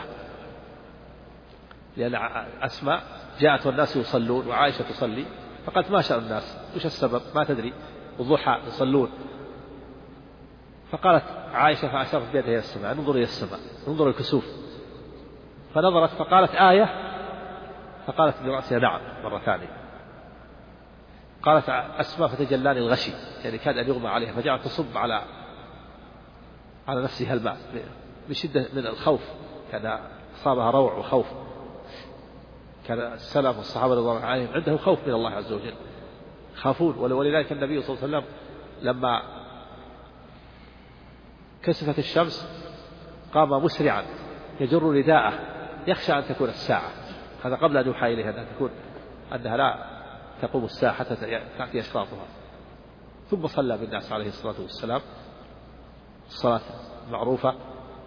[SPEAKER 3] لأن أسماء جاءت والناس يصلون وعائشة تصلي، فقالت: ما شاء الناس؟ وش السبب؟ ما تدري، الضحى يصلون. فقالت عائشة فأشارت بيدها إلى السماء: انظر إلى السماء، انظر الكسوف. فنظرت فقالت: آية، فقالت برأسها نعم مرة ثانية. قالت أسماء: فتجلاني الغشي، يعني كاد أن يغمى عليها، فجعلت تصب على نفسها الماء بشدة من الخوف، كان أصابها روع وخوف. كان السلف والصحابة رضي الله عنهم عندهم خوف من الله عز وجل، خافون. ولذلك النبي صلى الله عليه وسلم لما كسفت الشمس قام مسرعا يجر رداءه يخشى أن تكون الساعة. هذا قبل أن يوحى إليها أنها لا تقوم الساعة حتى تأتي أشراطها. ثم صلى بالناس عليه الصلاة والسلام الصلاة المعروفة،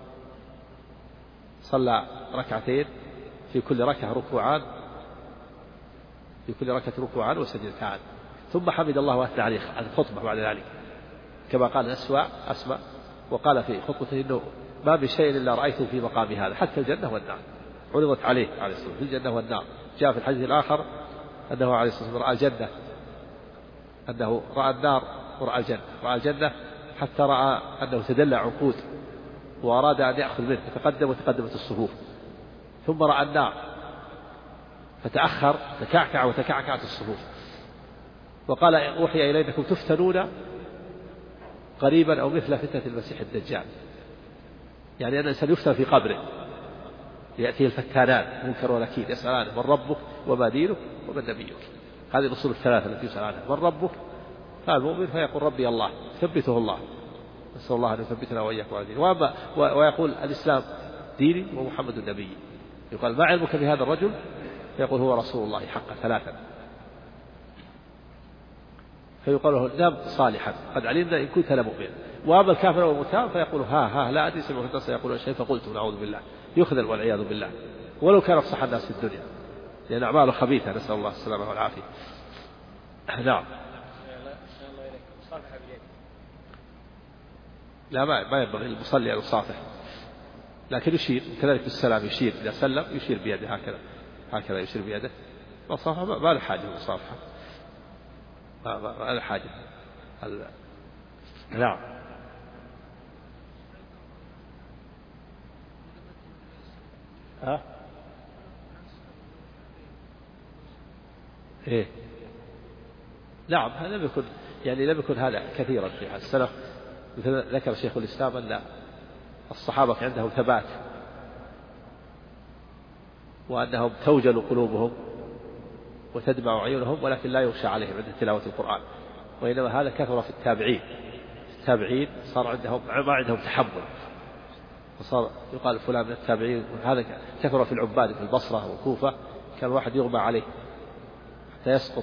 [SPEAKER 3] صلى ركعتين، في كل ركعة ركوعان، في كل ركعة ركوعان وسجدتان، ثم حمد الله وأثنى عليه الخطبة بعد ذلك، كما قال أسماء، وقال في خطبته: إنه ما بشيء إلا رأيته في مقام هذا، حتى الجنة والنار عرضت عليه الصلاة والسلام، في الجنة والنار. جاء في الحديث الآخر أنه عليه الصلاة والسلام رأى الجنة، أنه رأى النار ورأى الجنة، رأى الجنة حتى رأى أنه تدلى عنقود وأراد أن يأخذ منه، فتقدم وتقدمت الصفوف. ثم رأى النار فتأخر، تكعكع وتكعكعت الصفوف. وقال: أوحي إليكم تفتنون قريبا أو مثل فتنة المسيح الدجال، يعني أن الإنسان يفتن في قبره، يأتيه الفتانان منكر ونكير يسألان: من ربك وما دينك ومن نبيك.
[SPEAKER 1] هذه الأصول الثلاثة التي يسأل عنها. من ربك؟ فالمؤمن فيقول ربي الله، ثبته الله، نسأل الله أن يثبتنا وإياكم على دينه. ويقول الإسلام ديني ومحمد النبي. يقال ما علمك بهذا الرجل؟ فيقول هو رسول الله حقا ثلاثا. فيقال له نعم صالحا قد علمنا إن كنت لمؤمن. وأما الكافر والمرتاب فيقول ها لا أدري سمعت الناس يقول شيء فقلت نعوذ بالله، يخذل والعياذ بالله، ولو كان أفصح الناس في الدنيا، لأن أعماله خبيثة، نسأل الله السلامة والعافية. نعم. لا ما ينبغي المصلي أن يصافح، لكن يشير كذلك السلام، يشير إذا سلم يشير بيده هكذا يشير بيده. مصافحة ما له حاجة المصافحة، ما له حاجة. نعم. إيه نعم، هذا لم يكن هذا كثيرا في السلف. مثل ذكر شيخ الإسلام أن الصحابة عندهم ثبات، وأنهم توجل قلوبهم وتدمع عيونهم، ولكن لا يغشى عليهم عند تلاوة القرآن. وإنما هذا كثر في التابعين صار ما عندهم تحمل، وصار يقال فلان من التابعين. هذا كثر في العباد في البصرة والكوفة، كان الواحد يغمى عليه حتى يسقط.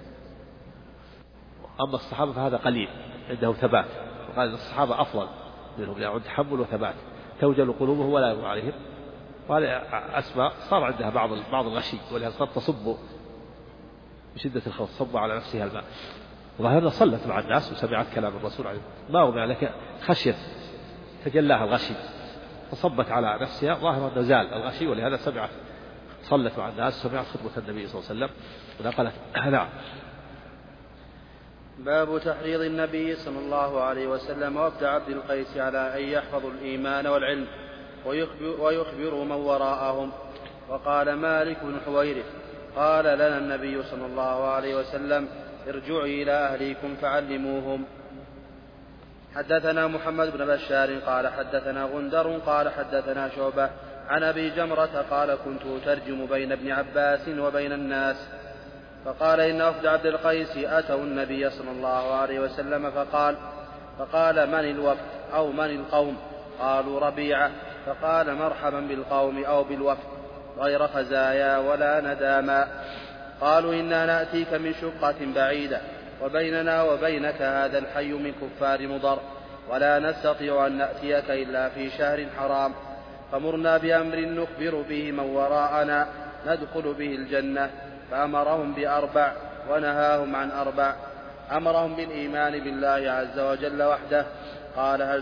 [SPEAKER 1] أما الصحابة فهذا قليل عندهم ثبات، وقال الصحابة أفضل منهم لأنهم تحمل وثبات، توجل قلوبهم ولا يغمى عليهم. وهذه أسماء صار عندها بعض الغشي، ولهذا صار تصب بشدة الخوف، صب على نفسها الماء. وظاهرنا صلت مع الناس وسمعت كلام الرسول عليه ما أغمى عليك، خشيت تجلاها الغشي فصبت على نفسها، ظاهرا نزال الغشي، ولهذا صلت مع الناس وسمعت خطبة النبي صلى الله عليه وسلم ونقلت. نعم.
[SPEAKER 2] باب تحريض النبي صلى الله عليه وسلم وابن عبد القيس على أن يحفظوا الإيمان والعلم ويخبروا من وراءهم. وقال مالك بن حويرث قال لنا النبي صلى الله عليه وسلم ارجعوا إلى أهليكم فعلموهم. حدثنا محمد بن بشار قال حدثنا غندر قال حدثنا شعبة عن أبي جمرة قال كنت أترجم بين ابن عباس وبين الناس، فقال إن وفد عبد القيس أتوا النبي صلى الله عليه وسلم فقال من الوفد أو من القوم؟ قالوا ربيعة. فقال مرحبا بالقوم أو بالوفد غير خزايا ولا نداما. قالوا إنا نأتيك من شقة بعيدة وبيننا وبينك هذا الحي من كفار مضر، ولا نستطيع أن نأتيك إلا في شهر حرام، فمرنا بأمر نخبر به من وراءنا ندخل به الجنة. فأمرهم بأربع ونهاهم عن أربع. أمرهم بالإيمان بالله عز وجل وحده. قال هل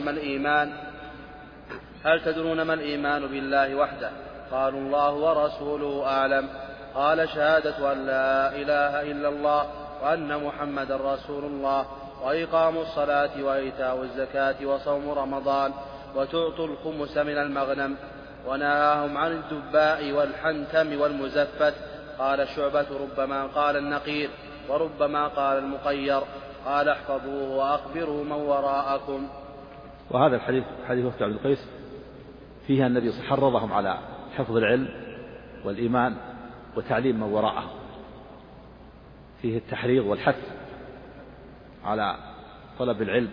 [SPEAKER 2] تدرون ما الإيمان بالله وحده؟ قالوا الله ورسوله أعلم. قال شهادة أن لا إله إلا الله وأن محمد رسول الله، وإقام الصلاة وإيتاء الزكاة وصوم رمضان وتعطوا الخمس من المغنم. ونهاهم عن الدباء والحنتم والمزفت. قال شعبة ربما قال النقير وربما قال المقير. قال احفظوه وأخبروا من وراءكم.
[SPEAKER 1] وهذا الحديث حديث وفد عبد القيس فيها النبي حرضهم على حفظ العلم والإيمان وتعليم من وراءهم، فيه التحريض والحث على طلب العلم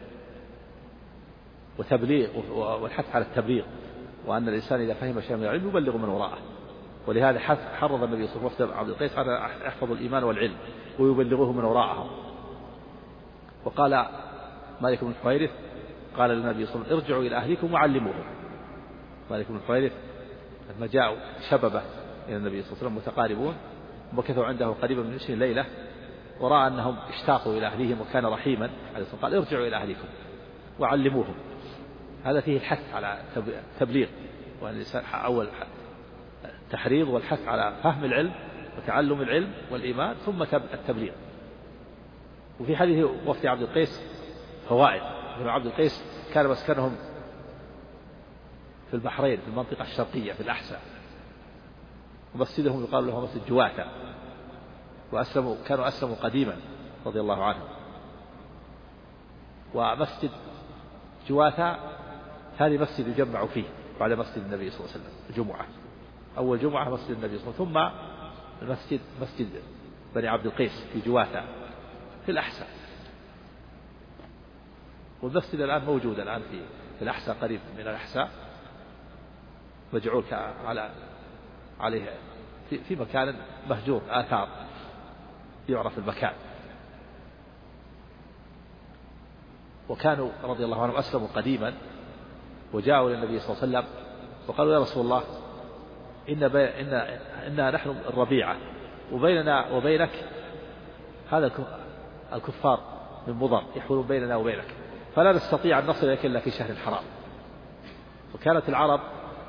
[SPEAKER 1] وتبليغ، والحث على التبليغ، وأن الإنسان إذا فهم شيئا من العلم يبلغ من وراءه. ولهذا حرض النبي صلى الله عليه وسلم عبد القيس على يحفظ الإيمان والعلم ويبلغوه من وراءهم. وقال مالك بن حويرث قال للنبي صلى الله عليه وسلم ارجعوا إلى أهلكم وعلموهم. مالك بن حويرث لما جاءوا شببه إلى النبي صلى الله عليه وسلم متقاربون ومكثوا عنده قريبا من 20 ليلة، ورأى أنهم اشتاقوا إلى أهلهم وكان رحيما عليه الصلاة والسلام، قال ارجعوا إلى أهلكم وعلموهم. هذا فيه الحث على التبليغ، وأن الإنسان أول تحريض والحث على فهم العلم وتعلم العلم والإيمان ثم التبليغ. وفي حديث وفد عبد القيس فوائد. عبد القيس كان مسكنهم في البحرين في المنطقة الشرقية في الأحساء، ومسجدهم يقال له مسجد جواثة، كانوا أسلموا قديما رضي الله عنهم. ومسجد جواثة هذه مسجد يجمع فيه بعد مسجد النبي صلى الله عليه وسلم الجمعة، أول جمعة مسجد النبي صلى الله عليه وسلم، ثم المسجد بني عبد القيس في جواثة في الأحساء، والمسجد الآن موجود الآن في الأحساء قريب من الأحساء، مجعول عليه في مكان مهجور آثار يعرف المكان. وكانوا رضي الله عنهم أسلموا قديما وجاءوا للنبي صلى الله عليه وسلم وقالوا يا رسول الله إننا نحن الربيعة وبيننا وبينك هذا الكفار من مضر يحولون بيننا وبينك، فلا نستطيع أن نصل إليك إلا في شهر الحرام. وكانت العرب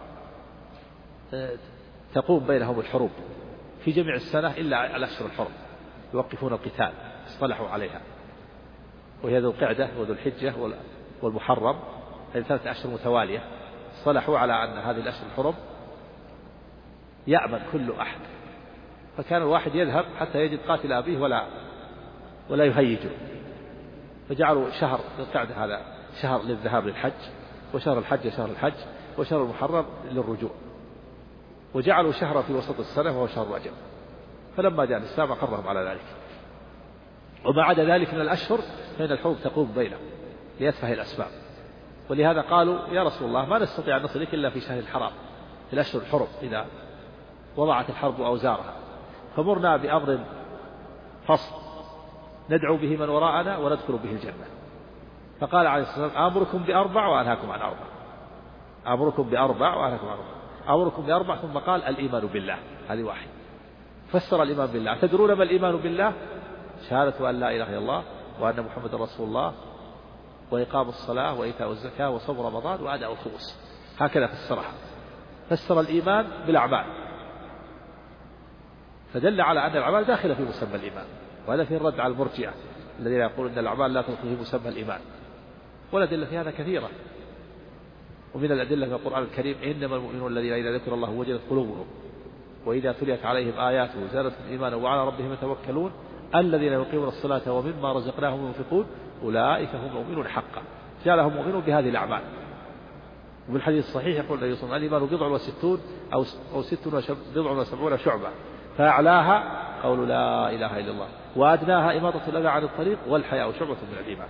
[SPEAKER 1] تقوم بينهم الحروب في جميع السنة إلا الأشهر الحرم، يوقفون القتال، اصطلحوا عليها، وهي ذو القعدة وذو الحجة والمحرم، هذه 3 أشهر متوالية، اصطلحوا على أن هذه الأشهر الحرم يأمن كل أحد، فكان الواحد يذهب حتى يجد قاتل أبيه ولا يهيجه، فجعلوا شهر ذو القعدة هذا شهر للذهاب للحج، وشهر الحج شهر الحج، وشهر المحرم للرجوع، وجعلوا شهرا في وسط السنة وهو شهر رجب، فلما جاء الإسلام أقرهم على ذلك. وما عدا ذلك من الأشهر فإن الحروب تقوم بينهم ليتفه الأسباب، ولهذا قالوا يا رسول الله ما نستطيع أن نصل إليك إلا في شهر الحرام في الأشهر الحرم إذا وضعت الحرب أوزارها، فمرنا بأمر فصل ندعو به من وراءنا وندخل به الجنة. فقال عليه الصلاة والسلام آمركم بأربع وأنهاكم عن أربع، آمركم بأربع وأنهاكم عن أربع، آمركم بأربع، ثم قال الإيمان بالله، هذه واحد، فسر الإيمان بالله. تدرون ما الإيمان بالله؟ شهادة أن لا إله إلا الله وأن محمد رسول الله وإقام الصلاة وإيتاء الزكاة وصوم رمضان وأداء الخمس، هكذا فسرها، فسر الإيمان بالأعمال، فدل على أن الأعمال داخلة في مسمى الإيمان، وهذا فيه الرد على المرجئة الذين يقولون أن الأعمال لا تدخل في مسمى الإيمان، والأدلة في هذا كثيرة. ومن الأدلة في القرآن الكريم إنما المؤمنون الذين إذا ذكر الله وجلت قلوبهم وإذا تليت عليهم آياته زادتهم إيمانا وعلى ربهم يتوكلون الذين يقيمون الصلاة ومما رزقناهم ينفقون أولئك هم المؤمنون حقا، جعلهم مؤمنون بهذه الأعمال. وفي الحديث الصحيح يقول النبي صلى الله عليه وسلم الإيمان بضع وستون أو بضع وسبعون شعبة، فأعلاها قول لا إله إلا الله وأدناها إماطة الأذى عن الطريق والحياء شعبة من الإيمان.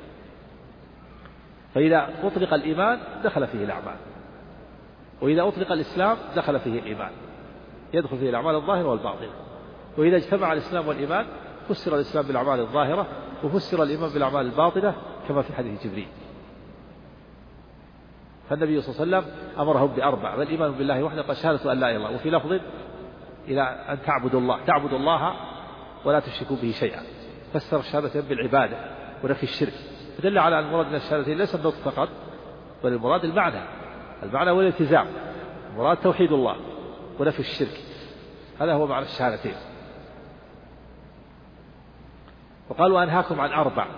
[SPEAKER 1] فإذا أطلق الإيمان دخل فيه الأعمال، وإذا أطلق الإسلام دخل فيه الإيمان، يدخل فيه الأعمال الظاهرة والباطنة. وإذا اجتمع الإسلام والإيمان فسر الإسلام بالأعمال الظاهرة وفسر الإيمان بالأعمال الباطنة كما في حديث جبريل. فالنبي صلى الله عليه وسلم أمرهم بأربع، والإيمان بالله وحده قال شهادة أن لا إله إلا الله، وفي لفظ إلى أن تعبدوا الله ولا تشركوا به شيئا، فسر الشهادة بالعبادة ونفي الشرك، فدل على أن المراد من الشهادتين ليس النطق فقط، بل المراد المعنى والالتزام، المراد توحيد الله ونفي الشرك، هذا هو معنى الشهادتين. وقالوا أنهاكم عن أربع،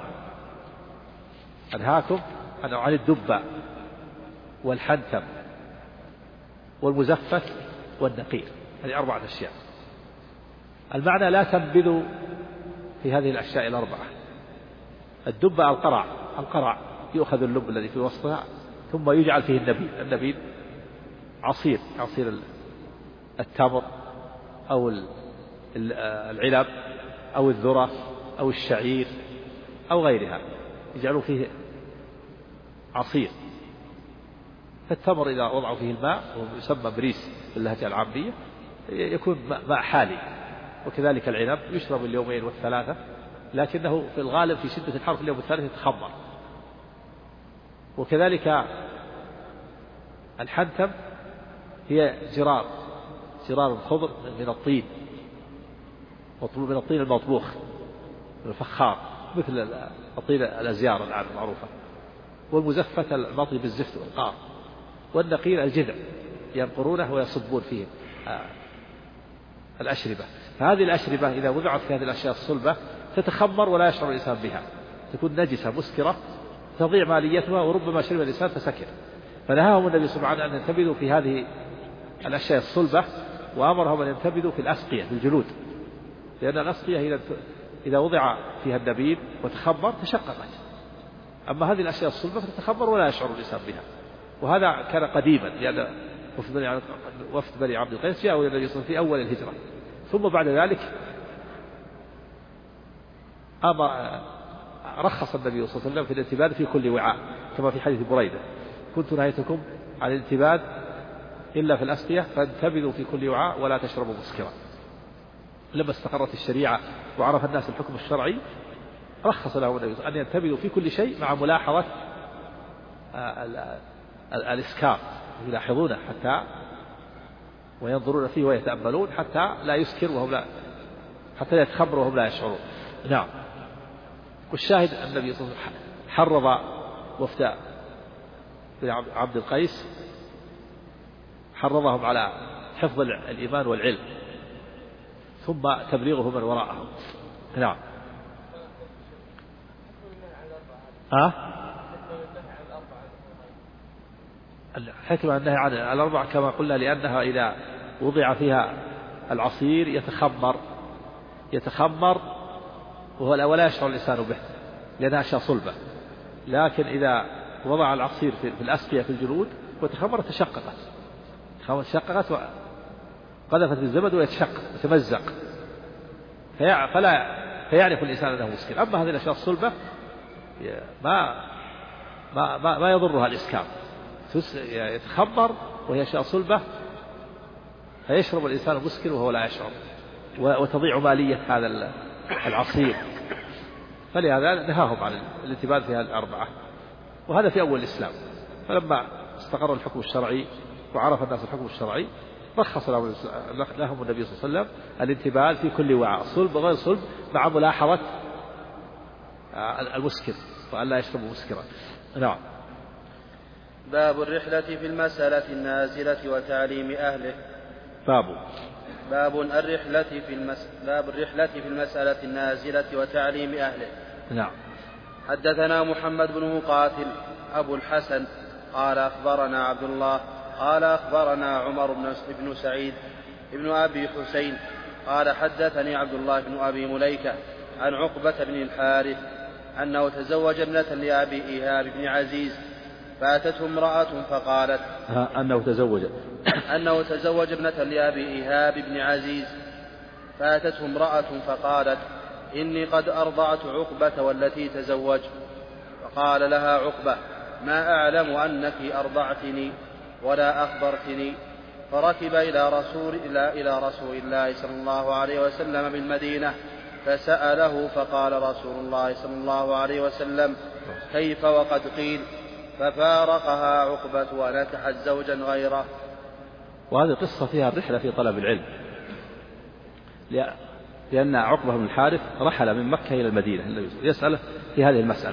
[SPEAKER 1] أنهاكم عن الدبة والحنتم والمزفت والنقير، هذه 4 أشياء. المعنى لا تنبذوا في هذه الأشياء الأربعة. الدبة القرع يؤخذ اللب الذي في وسطها ثم يجعل فيه النبيذ عصير التمر أو العنب أو الذرة أو الشعير أو غيرها، يجعلوا فيه عصير. فالتمر إذا وضعوا فيه الماء ويسمى بريس باللهجة العامية يكون ماء حالي، وكذلك العنب يشرب اليومين والثلاثة، لكنه في الغالب في شدة الحر في اليوم الثالث يتخمر. وكذلك الحنتم هي جرار خضر من الطين المطبوخ من الفخار، مثل الطين الأزيار الآن المعروفة. والمزفت المطي بالزفت والقار. والنقير الجذع ينقرونه ويصبون فيه الأشربة. فهذه الأشربة إذا وضعت في هذه الأشياء الصلبة تتخمر ولا يشعر الإنسان بها، تكون نجسة مسكرة تضيع ماليتها، وربما شرب الإنسان فسكر. فنهاهم النبي صلى الله عليه وسلم أن ينتبذوا في هذه الأشياء الصلبة، وأمرهم أن ينتبذوا في الأسقية في الجلود، لأن الأسقية إذا وضع فيها النبيذ وتخمر تشققت. أما هذه الأشياء الصلبة فتتخمر ولا يشعر الإنسان بها. وهذا كان قديما، لأن وفد بني عبد القيس جاءوا إلى النبي صلى الله عليه وسلم في أول الهجرة، ثم بعد ذلك رخص النبي صلى الله عليه وسلم في الانتباد في كل وعاء كما في حديث بريدة: كنت نهيتكم عن الانتباد إلا في الأسقية فانتبذوا في كل وعاء ولا تشربوا مسكرا. لما استقرت الشريعة وعرف الناس الحكم الشرعي رخص لهم النبي أن ينتبذوا في كل شيء مع ملاحظة الإسكار، يلاحظونه حتى وينظرون فيه ويتأملون حتى لا يسكر حتى لا يتخمر وهم لا يشعرون. نعم. والشاهد النبي صلى الله عليه وسلم حرض وفد بن عبد القيس، حرضهم على حفظ الإيمان والعلم ثم تبليغه من وراءهم. نعم. الحكمة النهي عن الأربعة كما قلنا لأنها إذا وضع فيها العصير يتخمر ولا يشعر الإنسان به لأنها أشياء صلبة، لكن إذا وضع العصير في الأسقية في الجلود وتخمر تشققت وقذفت الزبد ويتمزق فيعرف الإنسان أنه مسكر. أما هذه الأشياء الصلبة ما يضرها الإسكار، يتخمر وهي أشياء صلبة فيشرب الإنسان مسكر وهو لا يشعر وتضيع مالية هذا العصير. فلهذا نهاهم عن الانتباه في هذه الأربعة، وهذا في أول الإسلام. فلما استقر الحكم الشرعي وعرف الناس الحكم الشرعي رخص لهم النبي صلى الله عليه وسلم الانتباه في كل وعاء صلب وغير صلب مع ملاحظة المسكر وأن لا يشربوا مسكرا. نعم.
[SPEAKER 2] باب الرحلة في المسألة النازلة وتعليم أهله. باب الرحلة في المسألة النازلة وتعليم أهله.
[SPEAKER 1] نعم.
[SPEAKER 2] حدثنا محمد بن مقاتل أبو الحسن قال أخبرنا عبد الله قال أخبرنا عمر بن سعيد بن أبي حسين قال حدثني عبد الله بن أبي مليكة عن عقبة بن الحارث أنه تزوج ابنة لأبي إيهاب بن عزيز فأتته امرأة فقالت أنه تزوج ابنة لأبي إيهاب بن عزيز فأتته امرأة فقالت إني قد أرضعت عقبة والتي تزوج. فقال لها عقبة ما أعلم أنك أرضعتني ولا أخبرتني. فركب إلى رسول الله صلى الله عليه وسلم بالمدينة فسأله فقال رسول الله صلى الله عليه وسلم كيف وقد قيل. ففارقها عقبة ونكحت زوجا غيره.
[SPEAKER 3] وهذه قصة فيها الرحلة في طلب العلم، لأن عقبة بن الحارث رحل من مكة إلى المدينة يسأله في هذه المسألة،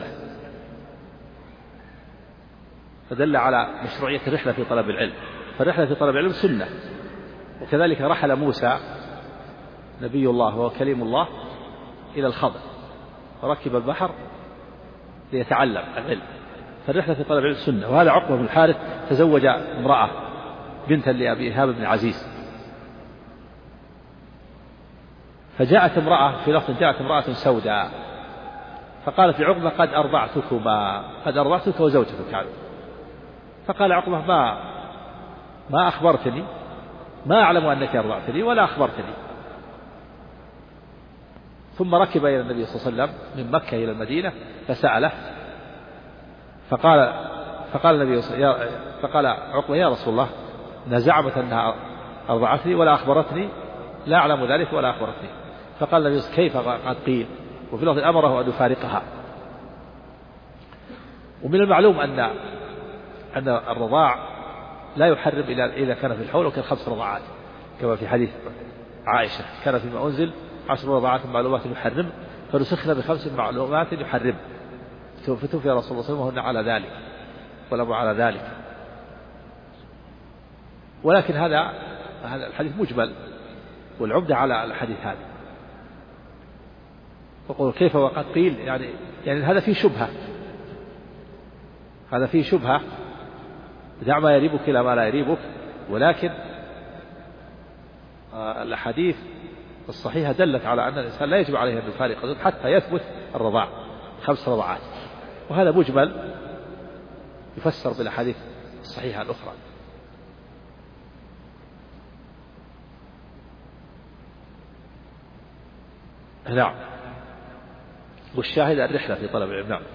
[SPEAKER 3] فدل على مشروعية الرحلة في طلب العلم. فالرحلة في طلب العلم سنة. وكذلك رحل موسى نبي الله وكليم الله إلى الخضر وركب البحر ليتعلم العلم. فالرحلة في طلب العلم سنة. وهذا عقبة بن الحارث تزوج امرأة بنتا لأبي إيهاب بن عزيز، فجاءت امرأة سوداء فقالت لعقبة قد أرضعتك وزوجتك عنه. فقال عقبة ما أخبرتني، ما أعلم أنك أرضعتني ولا أخبرتني. ثم ركب إلى النبي صلى الله عليه وسلم من مكة إلى المدينة فسأله فقال عقبة يا رسول الله زعمت أنها أرضعتني ولا أخبرتني، لا أعلم ذلك ولا أخبرتني. فقال النبي كيف قد قيل. وفي لفظ أمره أن يفارقها. ومن المعلوم أن الرضاع لا يحرم إذا كان في الحول، وكان 5 رضاعات كما في حديث عائشة كان فيما أنزل 10 رضاعات معلومات يحرم فنسخنا ب5 معلومات يحرم. فتوفي رسول الله صلى الله عليه وسلم وهن على ذلك والأمر على ذلك. ولكن هذا الحديث مجمل، والعمدة على الحديث هذا. وقول كيف وقد قيل يعني هذا فيه شبهة، دع ما يريبك إلى ما لا يريبك. ولكن الأحاديث الصحيحة دلت على أن الإنسان لا يجب عليه أن يفارق حتى يثبت الرضاع 5 رضاعات، وهذا مجمل يفسر بالأحاديث الصحيحة الأخرى. نعم.
[SPEAKER 1] والشاهد الرحلة في طلب العلم. نعم.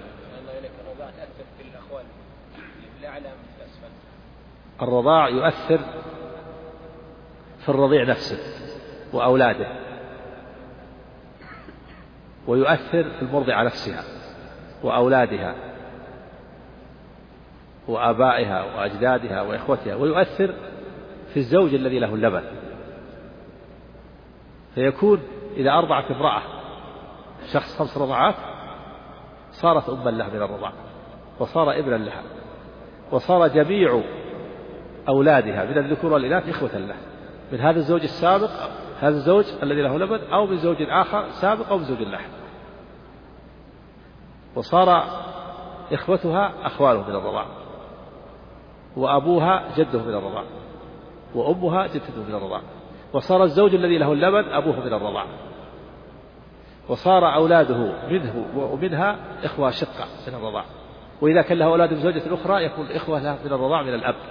[SPEAKER 1] الرضاع يؤثر في الرضيع نفسه وأولاده، ويؤثر في المرضعة نفسها وأولادها وآبائها وأجدادها وإخوتها، ويؤثر في الزوج الذي له اللبن. فيكون إذا أرضعت امرأة شخص 5 رضعات صارت أما له من الرضاع، وصار ابنا لها، وصار جميع أولادها من الذكور والإناث إخوة له، من هذا الزوج السابق، هذا الزوج الذي له لبن، أو من زوج آخر سابق أو من زوج لاحق، وصار إخوتها أخواله من الرضاع، وأبوها جده من الرضاع، وأمها جدته من الرضاع، وصار الزوج الذي له اللبن أبوه من الرضاع، وصار أولاده منه ومنها إخوة شقة من الرضاع، وإذا كان له أولاد من زوجة أخرى يكون إخوة له من الرضاع من الأب،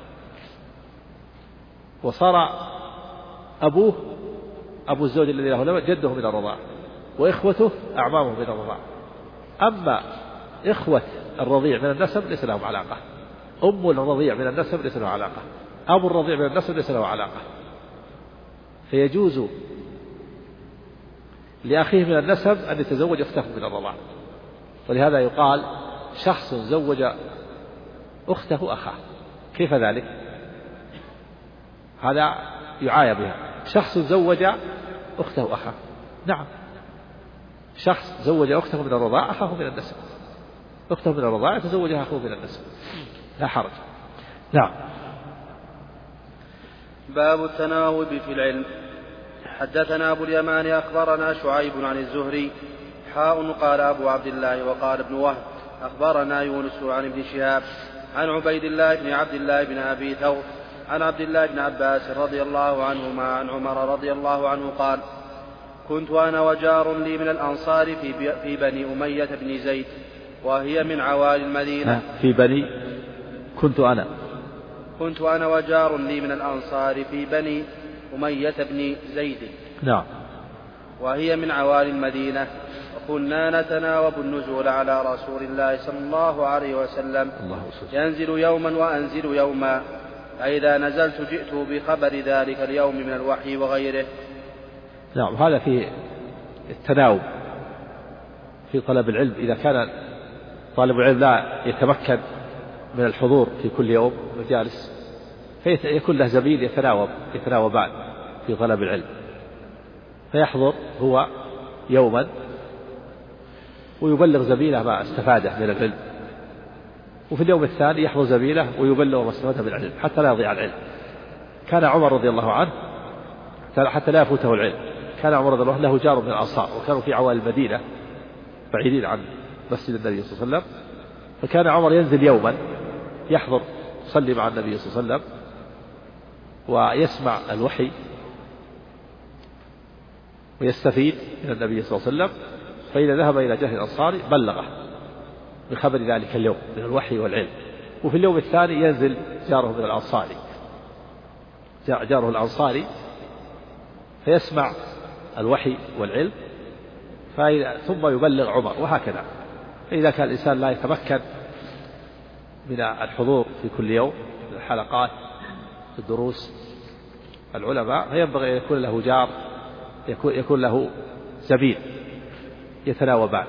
[SPEAKER 1] وصار أبوه أبو الزوج الذي له لبن جده من الرضاع، وإخوته أعمامه من الرضاع. أما إخوة الرضيع من النسب ليس لهم علاقة، أم الرضيع من النسب ليس له علاقة، أبو الرضيع من النسب ليس له علاقة، فيجوز لأخيه من النسب أن يتزوج أخته من الرضاع. ولهذا يقال شخص زوج أخته أخاه. كيف ذلك؟ هذا يعايب بها. شخص زوج أخته أخاه، نعم، شخص زوج أخته من الرضاع أخاه من النسب، أخته من الرضاع يتزوجها أخوه من النسب، لا حرج. نعم.
[SPEAKER 2] باب التناوب في العلم. حدثنا أبو اليمان أخبرنا شعيب عن الزهري قال أبو عبد الله وقال ابن وهب أخبرنا يونس عن ابن شهاب عن عبيد الله بن عبد الله بن أبي ثور عن عبد الله بن عباس رضي الله عنهما عن عمر رضي الله عنه قال: كنت أنا وجار لي من الأنصار في بني أمية بن زيد، وهي من عوالي المدينة. كنت أنا وجار لي من الأنصار في بني أمية بن زيد،
[SPEAKER 1] نعم،
[SPEAKER 2] وهي من عوالي المدينة، وكنا نتناوب النزول على رسول الله صلى الله عليه وسلم، ينزل يوما وأنزل يوما، فإذا نزلت جئت بخبر ذلك اليوم من الوحي وغيره.
[SPEAKER 1] نعم. هذا فيه التناوب في طلب العلم. إذا كان طالب العلم لا يتمكن من الحضور في كل يوم مجالس، فيكون له زميل يتناوبان في طلب العلم، فيحضر هو يوما ويبلغ زميله ما استفاده من العلم، وفي اليوم الثاني يحضر زميله ويبلغ ما استفاده من العلم حتى لا يضيع العلم. كان عمر رضي الله عنه حتى لا يفوته العلم، كان عمر رضي الله عنه له جار من الأنصار، وكانوا في عوالي المدينة بعيدين عن مسجد النبي صلى الله عليه وسلم، فكان عمر ينزل يوما يحضر يصلي مع النبي صلى الله عليه وسلم ويسمع الوحي ويستفيد من النبي صلى الله عليه وسلم، فإذا ذهب إلى جهل الأنصاري بلغه بخبر ذلك اليوم من الوحي والعلم. وفي اليوم الثاني ينزل جاره من الأنصاري، جاره الأنصاري، فيسمع الوحي والعلم ثم يبلغ عمر، وهكذا. فإذا كان الإنسان لا يتمكن من الحضور في كل يوم في الحلقات في الدروس العلماء، فينبغي أن يكون له جار، يكون له زميل يتناوبان،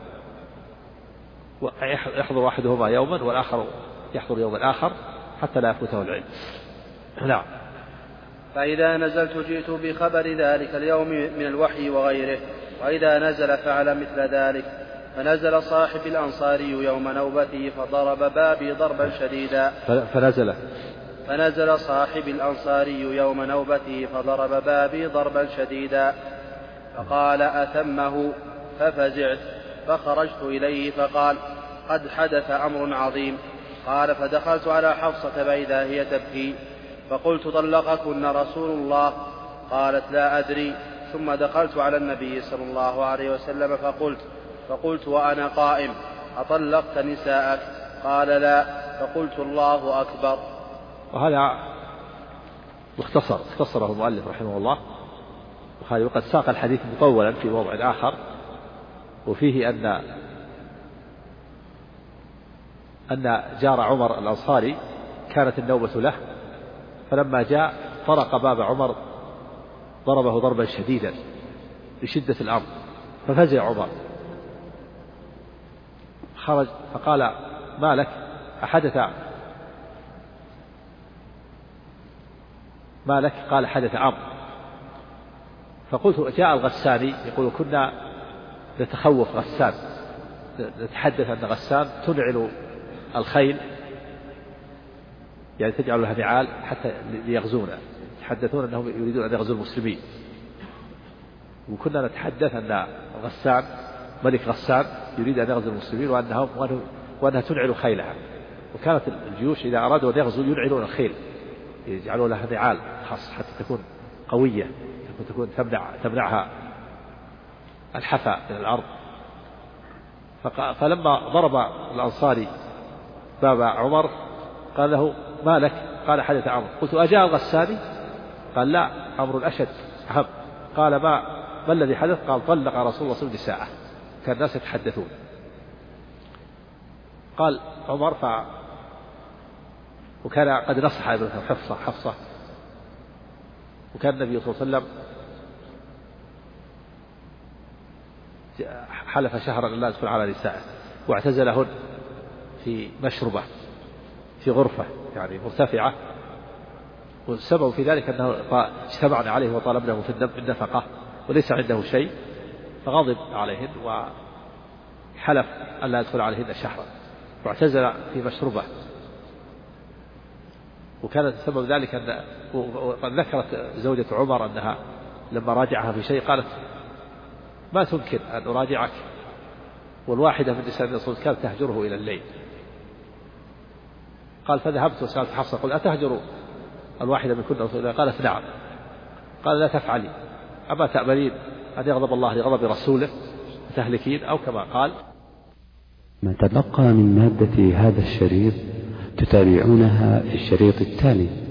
[SPEAKER 1] ويحضر واحدهما يوما والآخر يحضر يوما آخر حتى لا يفوته العلم. نعم.
[SPEAKER 2] فإذا نزلت جئت بخبر ذلك اليوم من الوحي وغيره، وإذا نزل فعل مثل ذلك. فنزل صاحب الأنصاري يوم نوبته فضرب بابي ضربا شديدا. فنزل صاحب الأنصاري يوم نوبته فضرب بابي ضربا شديدا، فقال: أتمه؟ ففزعت، فخرجت إليه فقال: قد حدث أمر عظيم. قال: فدخلت على حفصة فإذا هي تبكي، فقلت: طلقكن رسول الله؟ قالت: لا أدري. ثم دخلت على النبي صلى الله عليه وسلم فقلت وأنا قائم: أطلقت نساءك؟ قال: لا. فقلت: الله أكبر.
[SPEAKER 1] وهذا اختصره المؤلف رحمه الله، وقد ساق الحديث مطولا في موضع آخر، وفيه أن جار عمر الأنصاري كانت النوبة له، فلما جاء طرق باب عمر ضربه ضربا شديدا لشدة الأرض، ففزع عمر، خرج فقال: ما لك؟ ما لك؟ قال: حدث أمر. فقلت: جاء الغساني يقول: كنا نتخوف غسان، نتحدث أن غسان تنعل الخيل، يعني تجعل لها نعال حتى ليغزونا، يتحدثون أنهم يريدون أن يغزوا المسلمين. وكنا نتحدث أن غسان ملك غسان يريد أن يغزو المسلمين وأنها تنعل خيلها. وكانت الجيوش إذا أرادوا أن يغزوا ينعلون الخيل، يجعلون لها نعال خاص حتى تكون قوية، تكون تمنعها الحفا من الأرض. فلما ضرب الأنصاري باب عمر قال له: ما لك؟ قال: حدث أمر. قلت: أجاء الغساني؟ قال: لا، أمر أشد أهم. قال: ما الذي حدث؟ قال: طلق رسول الله صلى الله عليه وسلم نساءه. كان الناس يتحدثون. قال عمر: وكان قد نصح ابنته حفصة، وكان النبي صلى الله عليه وسلم حلف شهرا لا يدخل على نسائه، واعتزلهن في مشربة في غرفة يعني مرتفعة، والسبب في ذلك أنه اجتمعنا عليه وطالبناه في النفقة وليس عنده شيء، فغضب عليهن وحلف أن لا يدخل عليهن شهرا، واعتزل في مشربة. وكانت سبب ذلك أن وقد ذكرت زوجة عمر أنها لما راجعها في شيء قالت: ما تمكن أن أراجعك، والواحدة من نساء الرسول كانت تهجره إلى الليل. قال: فذهبت وسألت حفصة: قل: أتهجر الواحدة من كل رسول الله؟ قالت: نعم. قال: لا تفعلي، أما تأملين أن يغضب الله لغضب رسوله تهلكين، أو كما قال.
[SPEAKER 5] ما تبقى من مادة هذا الشريط تتابعونها في الشريط التالي.